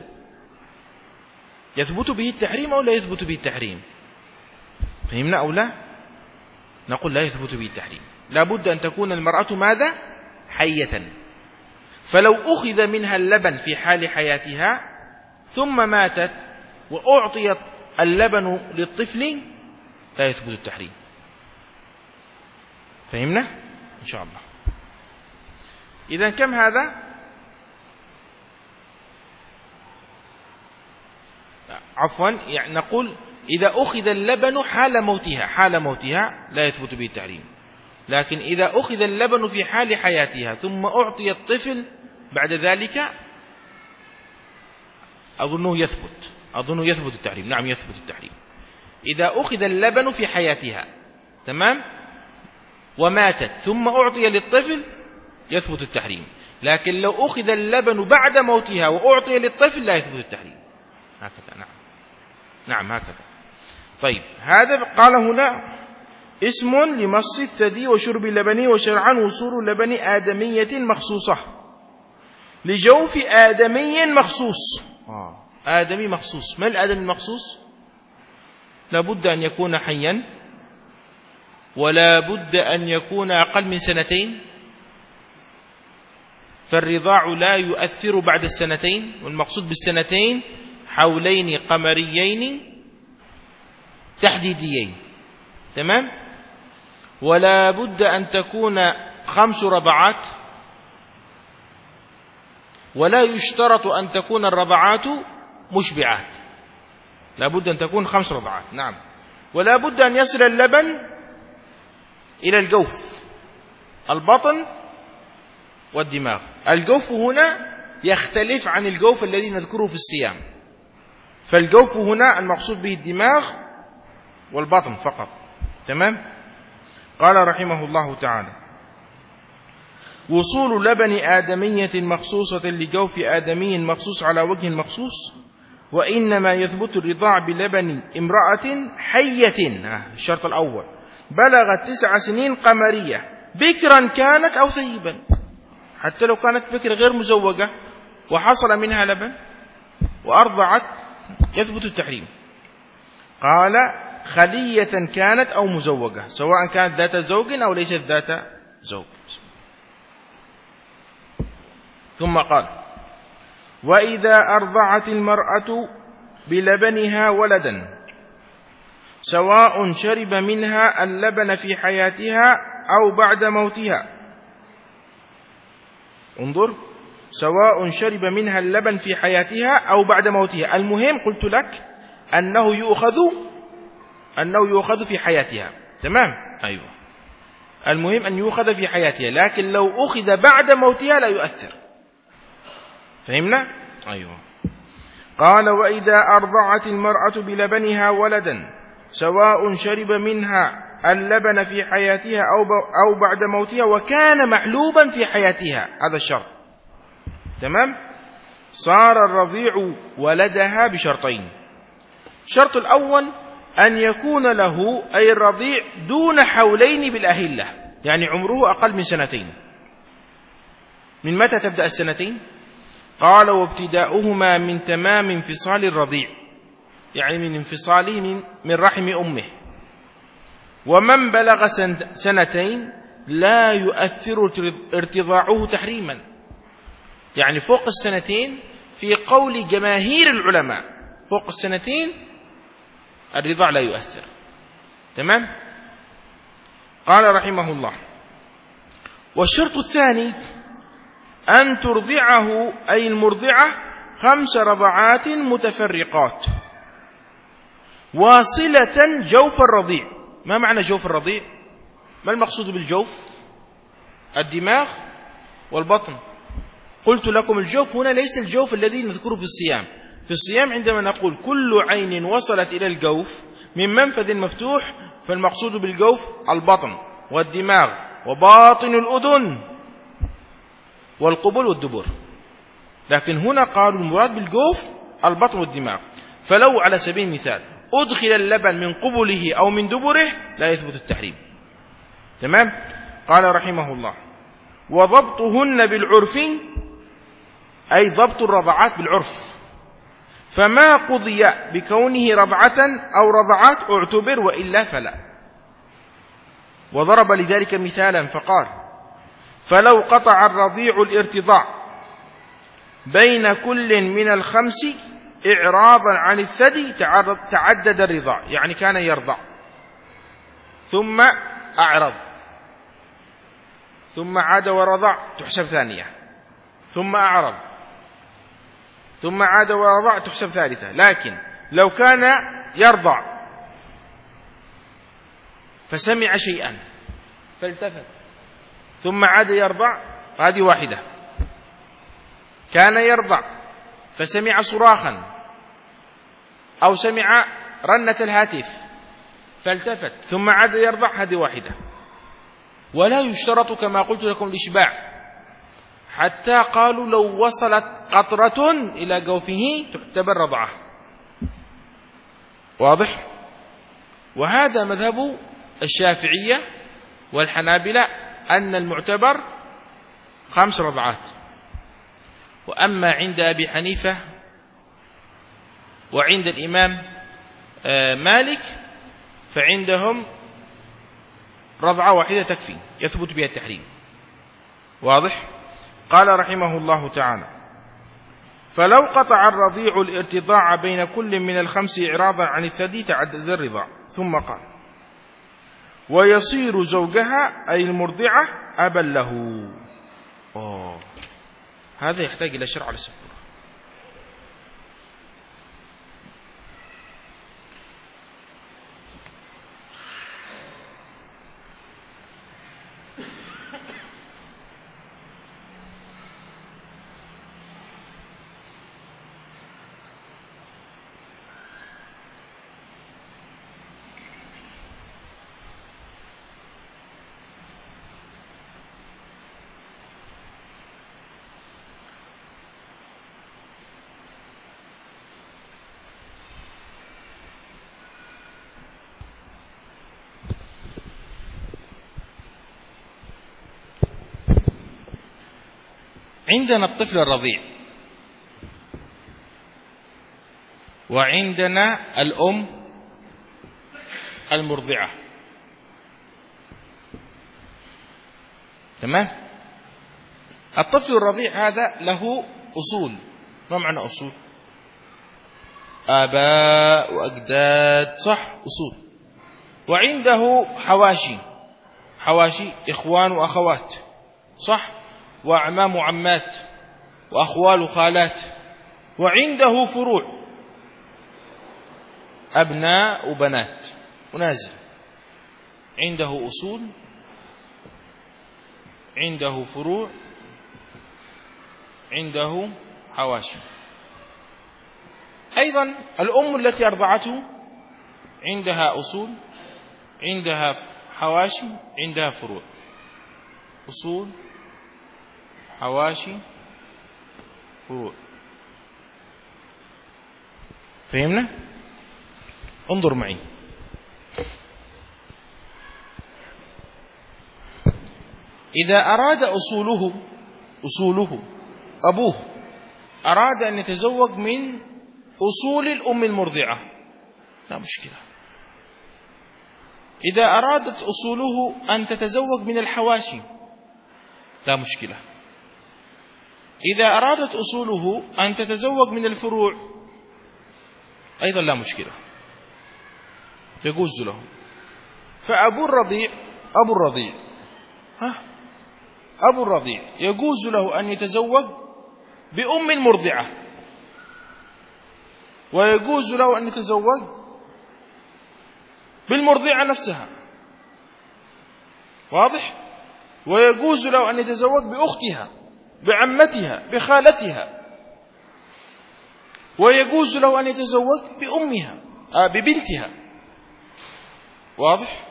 يثبت به التحريم أو لا يثبت به التحريم؟ فهمنا أو لا؟ نقول لا يثبت به التحريم. لا بد أن تكون المرأة ماذا؟ حية. فلو أخذ منها اللبن في حال حياتها ثم ماتت وأعطيت اللبن للطفل لا يثبت التحريم. فهمنا؟ إن شاء الله. إذن كم هذا؟ عفوا، يعني نقول إذا أخذ اللبن حال موتها، حال موتها لا يثبت به التحريم. لكن إذا أخذ اللبن في حال حياتها ثم أعطي الطفل بعد ذلك أظنه يثبت أظنه يثبت التحريم. نعم يثبت التحريم. إذا أخذ اللبن في حياتها تمام وماتت ثم أعطي للطفل يثبت التحريم. لكن لو أخذ اللبن بعد موتها وأعطي للطفل لا يثبت التحريم. هكذا. نعم نعم هكذا. طيب هذا قال هنا اسم لمص الثدي وشرب اللبن، وشرعا وصول لبن آدمية مخصوصة لجوف آدمي مخصوص. آه. آدمي مخصوص. ما الآدمي المخصوص؟ لابد أن يكون حيا، ولا بد أن يكون أقل من سنتين، فالرضاع لا يؤثر بعد السنتين، والمقصود بالسنتين حولين قمريين تحديديين. تمام. ولا بد أن تكون خمس رضعات، ولا يشترط أن تكون الرضعات مشبعات، لا بد أن تكون خمس رضعات. نعم. ولا بد أن يصل اللبن إلى الجوف، البطن والدماغ. الجوف هنا يختلف عن الجوف الذي نذكره في الصيام، فالجوف هنا المقصود به الدماغ والبطن فقط. تمام. قال رحمه الله تعالى: وصول لبن آدمية مخصوصة لجوف آدمي مخصوص على وجه مخصوص، وإنما يثبت الرضاع بلبن امرأة حية، الشرط الأول، بلغت تسع سنين قمرية، بكرا كانت أو ثيبا. حتى لو كانت بكر غير مزوجة وحصل منها لبن وأرضعت يثبت التحريم. قال: خلية كانت أو مزوجة، سواء كانت ذات زوج أو ليست ذات زوج. ثم قال: وإذا أرضعت المرأة بلبنها ولدا، سواء شرب منها اللبن في حياتها أو بعد موتها. انظر، سواء شرب منها اللبن في حياتها أو بعد موتها. المهم قلت لك أنه يؤخذ أنه يؤخذ في حياتها. تمام. أيوة. المهم أن يؤخذ في حياتها، لكن لو أخذ بعد موتها لا يؤثر. فهمنا؟ أيوة. قال: وإذا أرضعت المرأة بلبنها ولدا، سواء شرب منها اللبن في حياتها أو أو بعد موتها، وكان معلوبا في حياتها، هذا الشرط. تمام. صار الرضيع ولدها بشرطين. الشرط الأول أن يكون له أي الرضيع دون حولين بالأهلة، يعني عمره أقل من سنتين. من متى تبدأ السنتين؟ قال: وابتداؤهما من تمام انفصال الرضيع، يعني من انفصاله من, من رحم أمه. ومن بلغ سنتين لا يؤثر ارتضاعه تحريما، يعني فوق السنتين في قول جماهير العلماء فوق السنتين الرضاع لا يؤثر. تمام. قال رحمه الله: والشرط الثاني أن ترضعه أي المرضعة خمس رضعات متفرقات واصلة جوف الرضيع. ما معنى جوف الرضيع؟ ما المقصود بالجوف؟ الدماغ والبطن. قلت لكم الجوف هنا ليس الجوف الذي نذكره في الصيام. في الصيام عندما نقول كل عين وصلت إلى الجوف من منفذ مفتوح، فالمقصود بالجوف البطن والدماغ وباطن الأذن والقبل والدبر. لكن هنا قالوا المراد بالجوف البطن والدماغ. فلو على سبيل المثال أدخل اللبن من قبله أو من دبره لا يثبت التحريم. تمام. قال رحمه الله: وضبطهن بالعرف أي ضبط الرضعات بالعرف، فما قضي بكونه رضعة أو رضعات اعتبر، وإلا فلا. وضرب لذلك مثالا فقال: فلو قطع الرضيع الارتضاع بين كل من الخمس إعراضا عن الثدي تعدد الرضاع، يعني كان يرضع ثم أعرض ثم عاد ورضع تحسب ثانية، ثم أعرض ثم عاد ورضع تحسب ثالثة. لكن لو كان يرضع فسمع شيئا فالتفت ثم عاد يرضع، هذه واحدة. كان يرضع فسمع صراخا أو سمع رنة الهاتف فالتفت ثم عاد يرضع، هذه واحدة. ولا يشترط كما قلت لكم الإشباع، حتى قالوا لو وصلت قطرة إلى جوفه تعتبر رضعة. واضح؟ وهذا مذهب الشافعية والحنابلة أن المعتبر خمس رضعات. وأما عند أبي حنيفة وعند الإمام مالك فعندهم رضعة واحدة تكفي يثبت بها التحريم. واضح؟ قال رحمه الله تعالى: فلو قطع الرضيع الارتضاع بين كل من الخمس إعراضا عن الثدي تعدد الرضاع. ثم قال: ويصير زوجها أي المرضعة أبا له. أوه. هذا يحتاج إلى شرع السبورة. عندنا الطفل الرضيع، وعندنا الأم المرضعة. تمام؟ الطفل الرضيع هذا له أصول. ما معنى أصول؟ آباء وأجداد، صح؟ أصول. وعنده حواشي، حواشي إخوان وأخوات، صح؟ وأعمام وعمات وأخوال وخالات. وعنده فروع، أبناء وبنات ونازل. عنده أصول، عنده فروع، عنده حواشي. أيضا الأم التي أرضعته عندها أصول، عندها حواشي، عندها فروع. أصول، حواشي، فروع. فهمنا؟ انظر معي. إذا أراد أصوله أصوله أبوه أراد أن يتزوج من أصول الأم المرضعة، لا مشكلة. إذا أرادت أصوله أن تتزوج من الحواشي، لا مشكلة. إذا أرادت أصوله أن تتزوج من الفروع أيضا لا مشكلة، يجوز له. فأبو الرضيع أبو الرضيع ها أبو الرضيع يجوز له أن يتزوج بأم المرضعة، ويجوز له أن يتزوج بالمرضعة نفسها. واضح؟ ويجوز له أن يتزوج بأختها، بعمتها، بخالتها. ويجوز له أن يتزوج بأمها آه ببنتها. واضح؟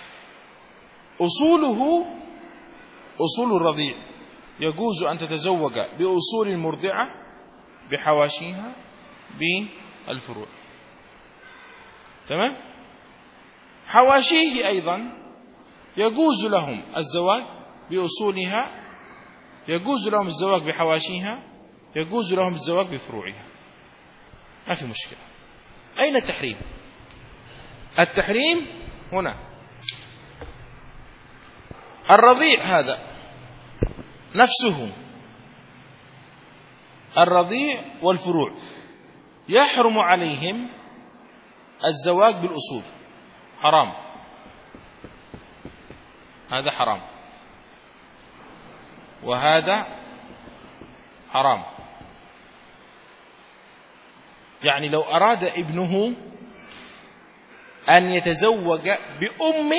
أصوله أصول الرضيع يجوز أن تتزوج بأصول المرضعة بحواشيها بالفروع. تمام؟ حواشيه أيضا يجوز لهم الزواج بأصولها، يجوز لهم الزواج بحواشيها، يجوز لهم الزواج بفروعها، ما في مشكلة. أين التحريم؟ التحريم هنا. الرضيع هذا نفسه، الرضيع والفروع يحرم عليهم الزواج بالأصول، حرام، هذا حرام وهذا حرام. يعني لو أراد ابنه أن يتزوج بأم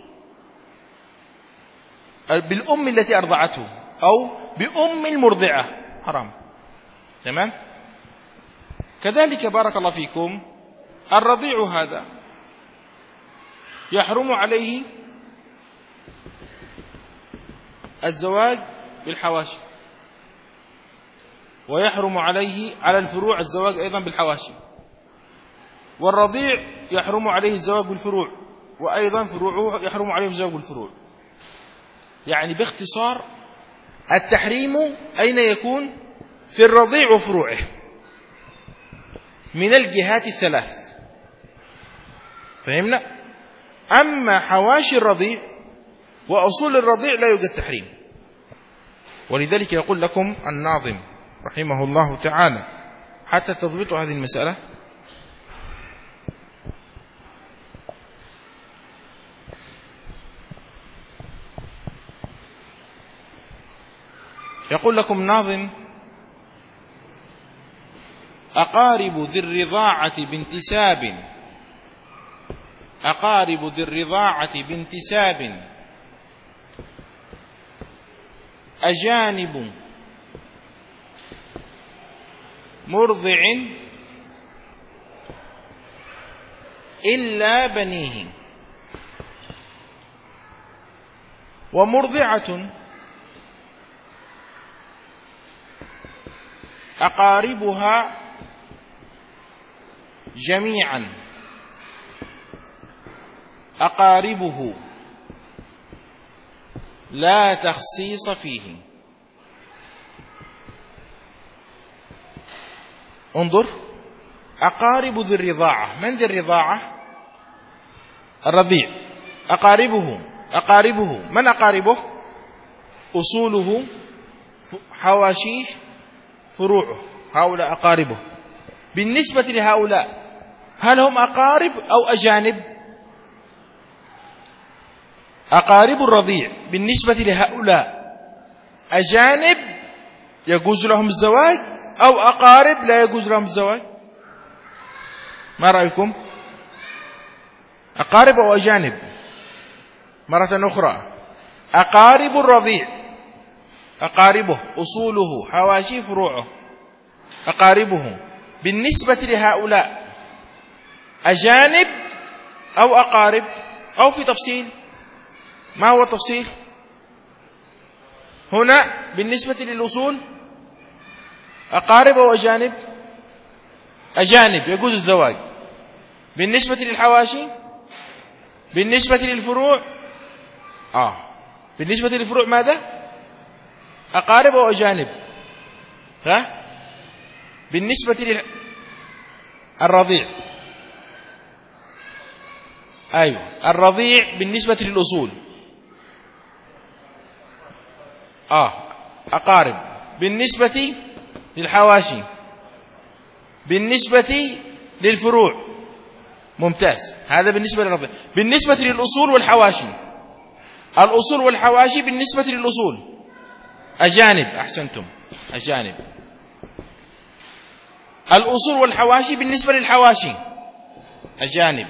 بالأم التي أرضعته أو بأم المرضعة حرام. تمام؟ كذلك بارك الله فيكم الرضيع هذا يحرم عليه الزواج بالحواشي، ويحرم عليه على الفروع الزواج أيضا بالحواشي، والرضيع يحرم عليه الزواج بالفروع، وأيضا فروعه يحرم عليه الزواج بالفروع. يعني باختصار التحريم أين يكون؟ في الرضيع وفروعه من الجهات الثلاث. فهمنا؟ أما حواشي الرضيع وأصول الرضيع لا يوجد تحريم. ولذلك يقول لكم الناظم رحمه الله تعالى حتى تضبطوا هذه المسألة: يقول لكم ناظم: أقارب ذي الرضاعة بانتساب أقارب ذي الرضاعة بانتساب أجانب مرضع إلا بنيه، ومرضعة أقاربها جميعا أقاربه لا تخصيص فيه. انظر: أقارب ذي الرضاعة. من ذي الرضاعة؟ الرضيع. أقاربه أقاربه من أقاربه؟ أصوله، حواشيه، فروعه، هؤلاء أقاربه. بالنسبة لهؤلاء هل هم أقارب أو أجانب؟ أقارب الرضيع بالنسبة لهؤلاء أجانب يجوز لهم الزواج أو أقارب لا يجوز لهم الزواج؟ ما رأيكم؟ أقارب أو أجانب؟ مرة أخرى: أقارب الرضيع، أقاربه، أصوله، حواشي، فروعه، أقاربه بالنسبة لهؤلاء أجانب أو أقارب أو في تفصيل؟ ما هو التفصيل؟ هنا بالنسبة للأصول أقارب أو أجانب؟ أجانب يجوز الزواج. بالنسبة للحواشي، بالنسبة للفروع آه بالنسبة للفروع ماذا؟ أقارب أو أجانب؟ ها؟ بالنسبة للرضيع أيوة الرضيع بالنسبة للأصول آه أقارب. بالنسبة للحواشي، بالنسبة للفروع ممتاز، هذا بالنسبة للرضيع. بالنسبة للأصول والحواشي، الأصول والحواشي بالنسبة للأصول أجانب. أحسنتم، أجانب. الأصول والحواشي بالنسبة للحواشي أجانب.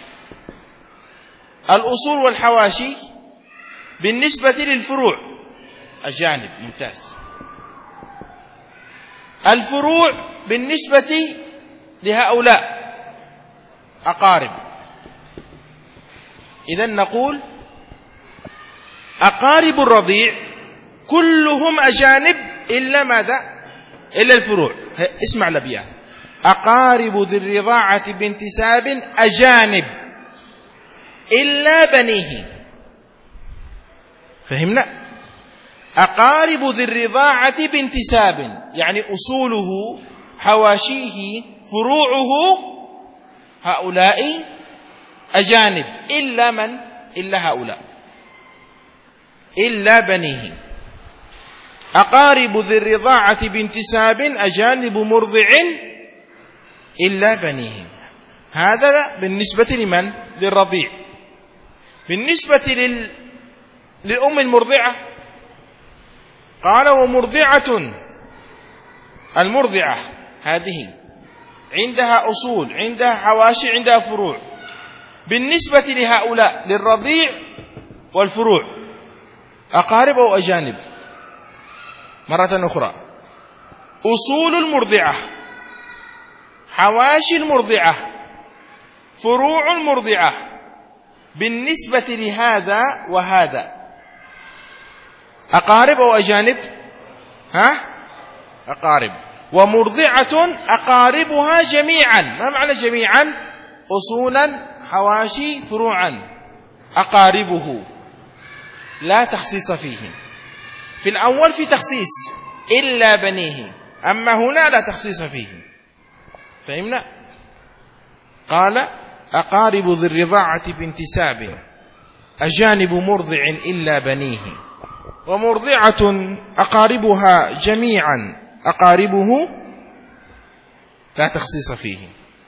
الأصول والحواشي بالنسبة للفروع أجانب. ممتاز. الفروع بالنسبة لهؤلاء أقارب. إذن نقول أقارب الرضيع كلهم أجانب إلا ماذا؟ إلا الفروع. اسمع الأبيات: أقارب ذي الرضاعة بانتساب أجانب إلا بنيه. فهمنا؟ أقارب ذي الرضاعة بانتساب يعني أصوله، حواشيه، فروعه، هؤلاء أجانب إلا من؟ إلا هؤلاء، إلا بنيه. أقارب ذي الرضاعة بانتساب أجانب مرضع إلا بنيه. هذا بالنسبة لمن؟ للرضيع. بالنسبة لل... للأم المرضعة قال: ومرضعة. المرضعة هذه عندها أصول، عندها حواشي، عندها فروع. بالنسبة لهؤلاء للرضيع والفروع أقارب أو أجانب؟ مرة أخرى: أصول المرضعة، حواشي المرضعة، فروع المرضعة، بالنسبة لهذا وهذا أقارب أو أجانب؟ ها؟ أقارب. ومرضعة أقاربها جميعا. ما معنى جميعا؟ أصولا، حواشي، فروعا. أقاربه لا تخصيص فيه. في الأول في تخصيص إلا بنيه، أما هنا لا تخصيص فيه. فهمنا؟ قال أقارب ذي الرضاعة بانتساب أجانب مرضع إلا بنيه، ومرضعة أقاربها جميعا أقاربه لا تخصيص فيه.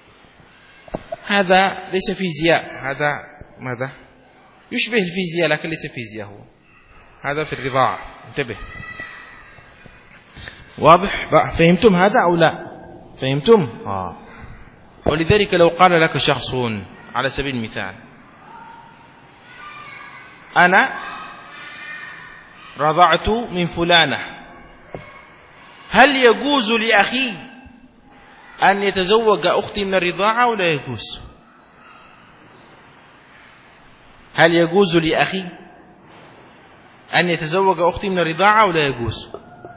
هذا ليس فيزياء، هذا ماذا؟ يشبه الفيزياء لكن ليس فيزياء، هو هذا في الرضاعة. انتبه. واضح؟ فهمتم هذا أو لا؟ فهمتم؟ آه. ولذلك لو قال لك شخص على سبيل المثال أنا رضعت من فلانة، هل يجوز لأخي أن يتزوج أختي من الرضاعة أو لا يجوز؟ هل يجوز لأخي أن يتزوج أختي من الرضاعة أو لا يجوز؟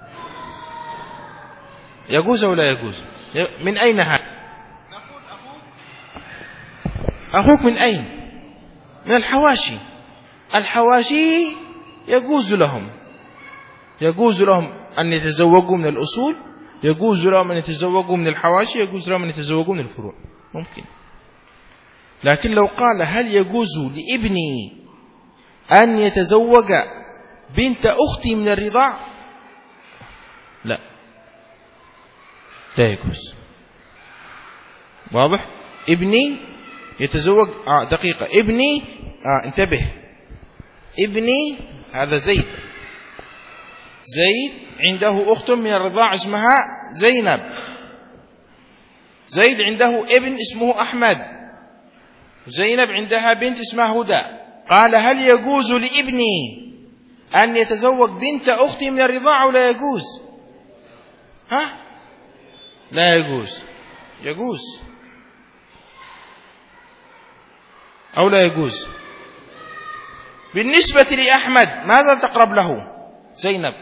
يجوز أو لا يجوز؟ من أين هذا؟ نقول أخوك. أخوك من أين؟ من الحواشي. الحواشي يجوز لهم يجوز لهم أن يتزوجوا من الأصول، يجوز لهم أن يتزوجوا من الحواشي، يجوز لهم أن يتزوجوا من الفروع، ممكن. لكن لو قال هل يجوز لابني أن يتزوج بنت أختي من الرضاع؟ لا، لا يجوز. واضح؟ ابني يتزوج آه دقيقة ابني آه انتبه ابني هذا زيد زيد عنده أخت من الرضاع اسمها زينب. زيد عنده ابن اسمه أحمد، زينب عندها بنت اسمها هدى. قال هل يجوز لابني أن يتزوج بنت أختي من الرضاعة ولا يجوز؟ ها؟ لا يجوز. يجوز أو لا يجوز؟ بالنسبة لأحمد ماذا تقرب له؟ زينب.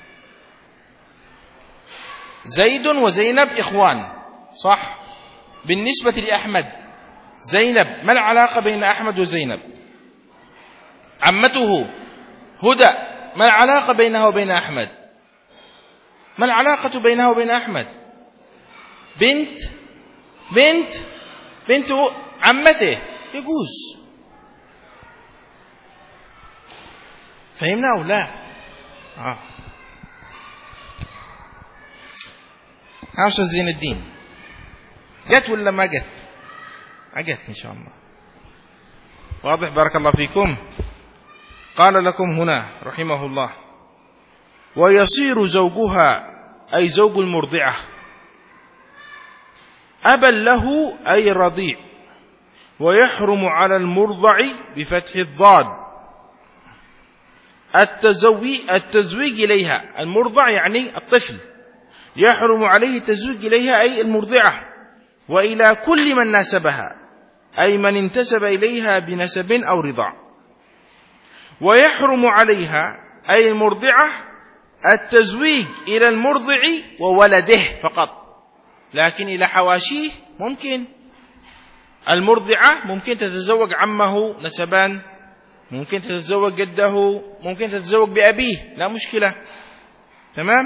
زيد وزينب إخوان، صح؟ بالنسبة لأحمد زينب، ما العلاقة بين أحمد وزينب؟ عمته هدى، ما العلاقة بينها وبين أحمد؟ ما العلاقة بينها وبين أحمد؟ بنت بنت بنت عمته، يجوز. فهمنا أو لا؟ آه. عاشر زين الدين جت ولا ما جت؟ أجت إن شاء الله. واضح؟ بارك الله فيكم. قال لكم هنا رحمه الله ويصير زوجها أي زوج المرضعة أبا له أي رضيع، ويحرم على المرضع بفتح الضاد التزوي التزويج إليها. المرضع يعني الطفل، يحرم عليه التزويج إليها أي المرضعة، وإلى كل من ناسبها أي من انتسب إليها بنسب أو رضاع. ويحرم عليها أي المرضعة التزويج إلى المرضع وولده فقط، لكن إلى حواشيه ممكن. المرضعة ممكن تتزوج عمه نسبان، ممكن تتزوج جده، ممكن تتزوج بأبيه، لا مشكلة. تمام؟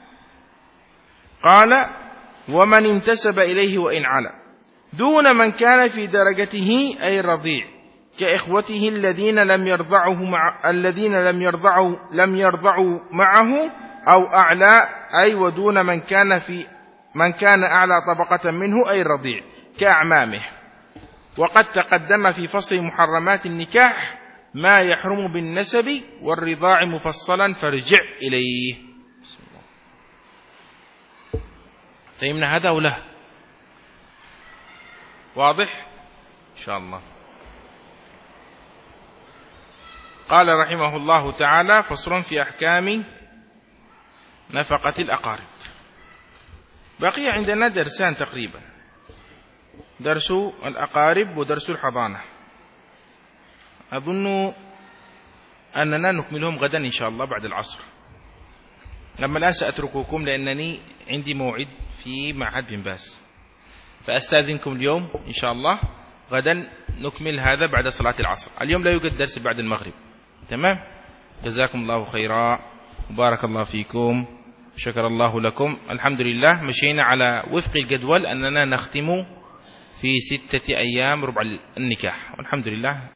قال ومن انتسب إليه وإن علا، دون من كان في درجته أي الرضيع كإخوته الذين لم يرضعوا مع الذين لم يرضعوا لم يرضعوا معه أو أعلى، أي ودون من كان في من كان أعلى طبقة منه أي الرضيع كأعمامه. وقد تقدم في فصل محرمات النكاح ما يحرم بالنسب والرضاع مفصلا فارجع إليه. فهمنا هذا أو لا؟ واضح إن شاء الله. قال رحمه الله تعالى فصل في أحكام نفقة الأقارب. بقي عندنا درسان تقريبا، درس الأقارب ودرس الحضانة. أظن أننا نكملهم غدا إن شاء الله بعد العصر. لما الآن سأترككم لأنني عندي موعد في معهد بن باز، فأستاذنكم اليوم إن شاء الله، غدا نكمل هذا بعد صلاة العصر. اليوم لا يوجد درس بعد المغرب. تمام؟ جزاكم الله خيرا وبارك الله فيكم، شكر الله لكم. الحمد لله مشينا على وفق الجدول أننا نختم في ستة أيام ربع النكاح، والحمد لله.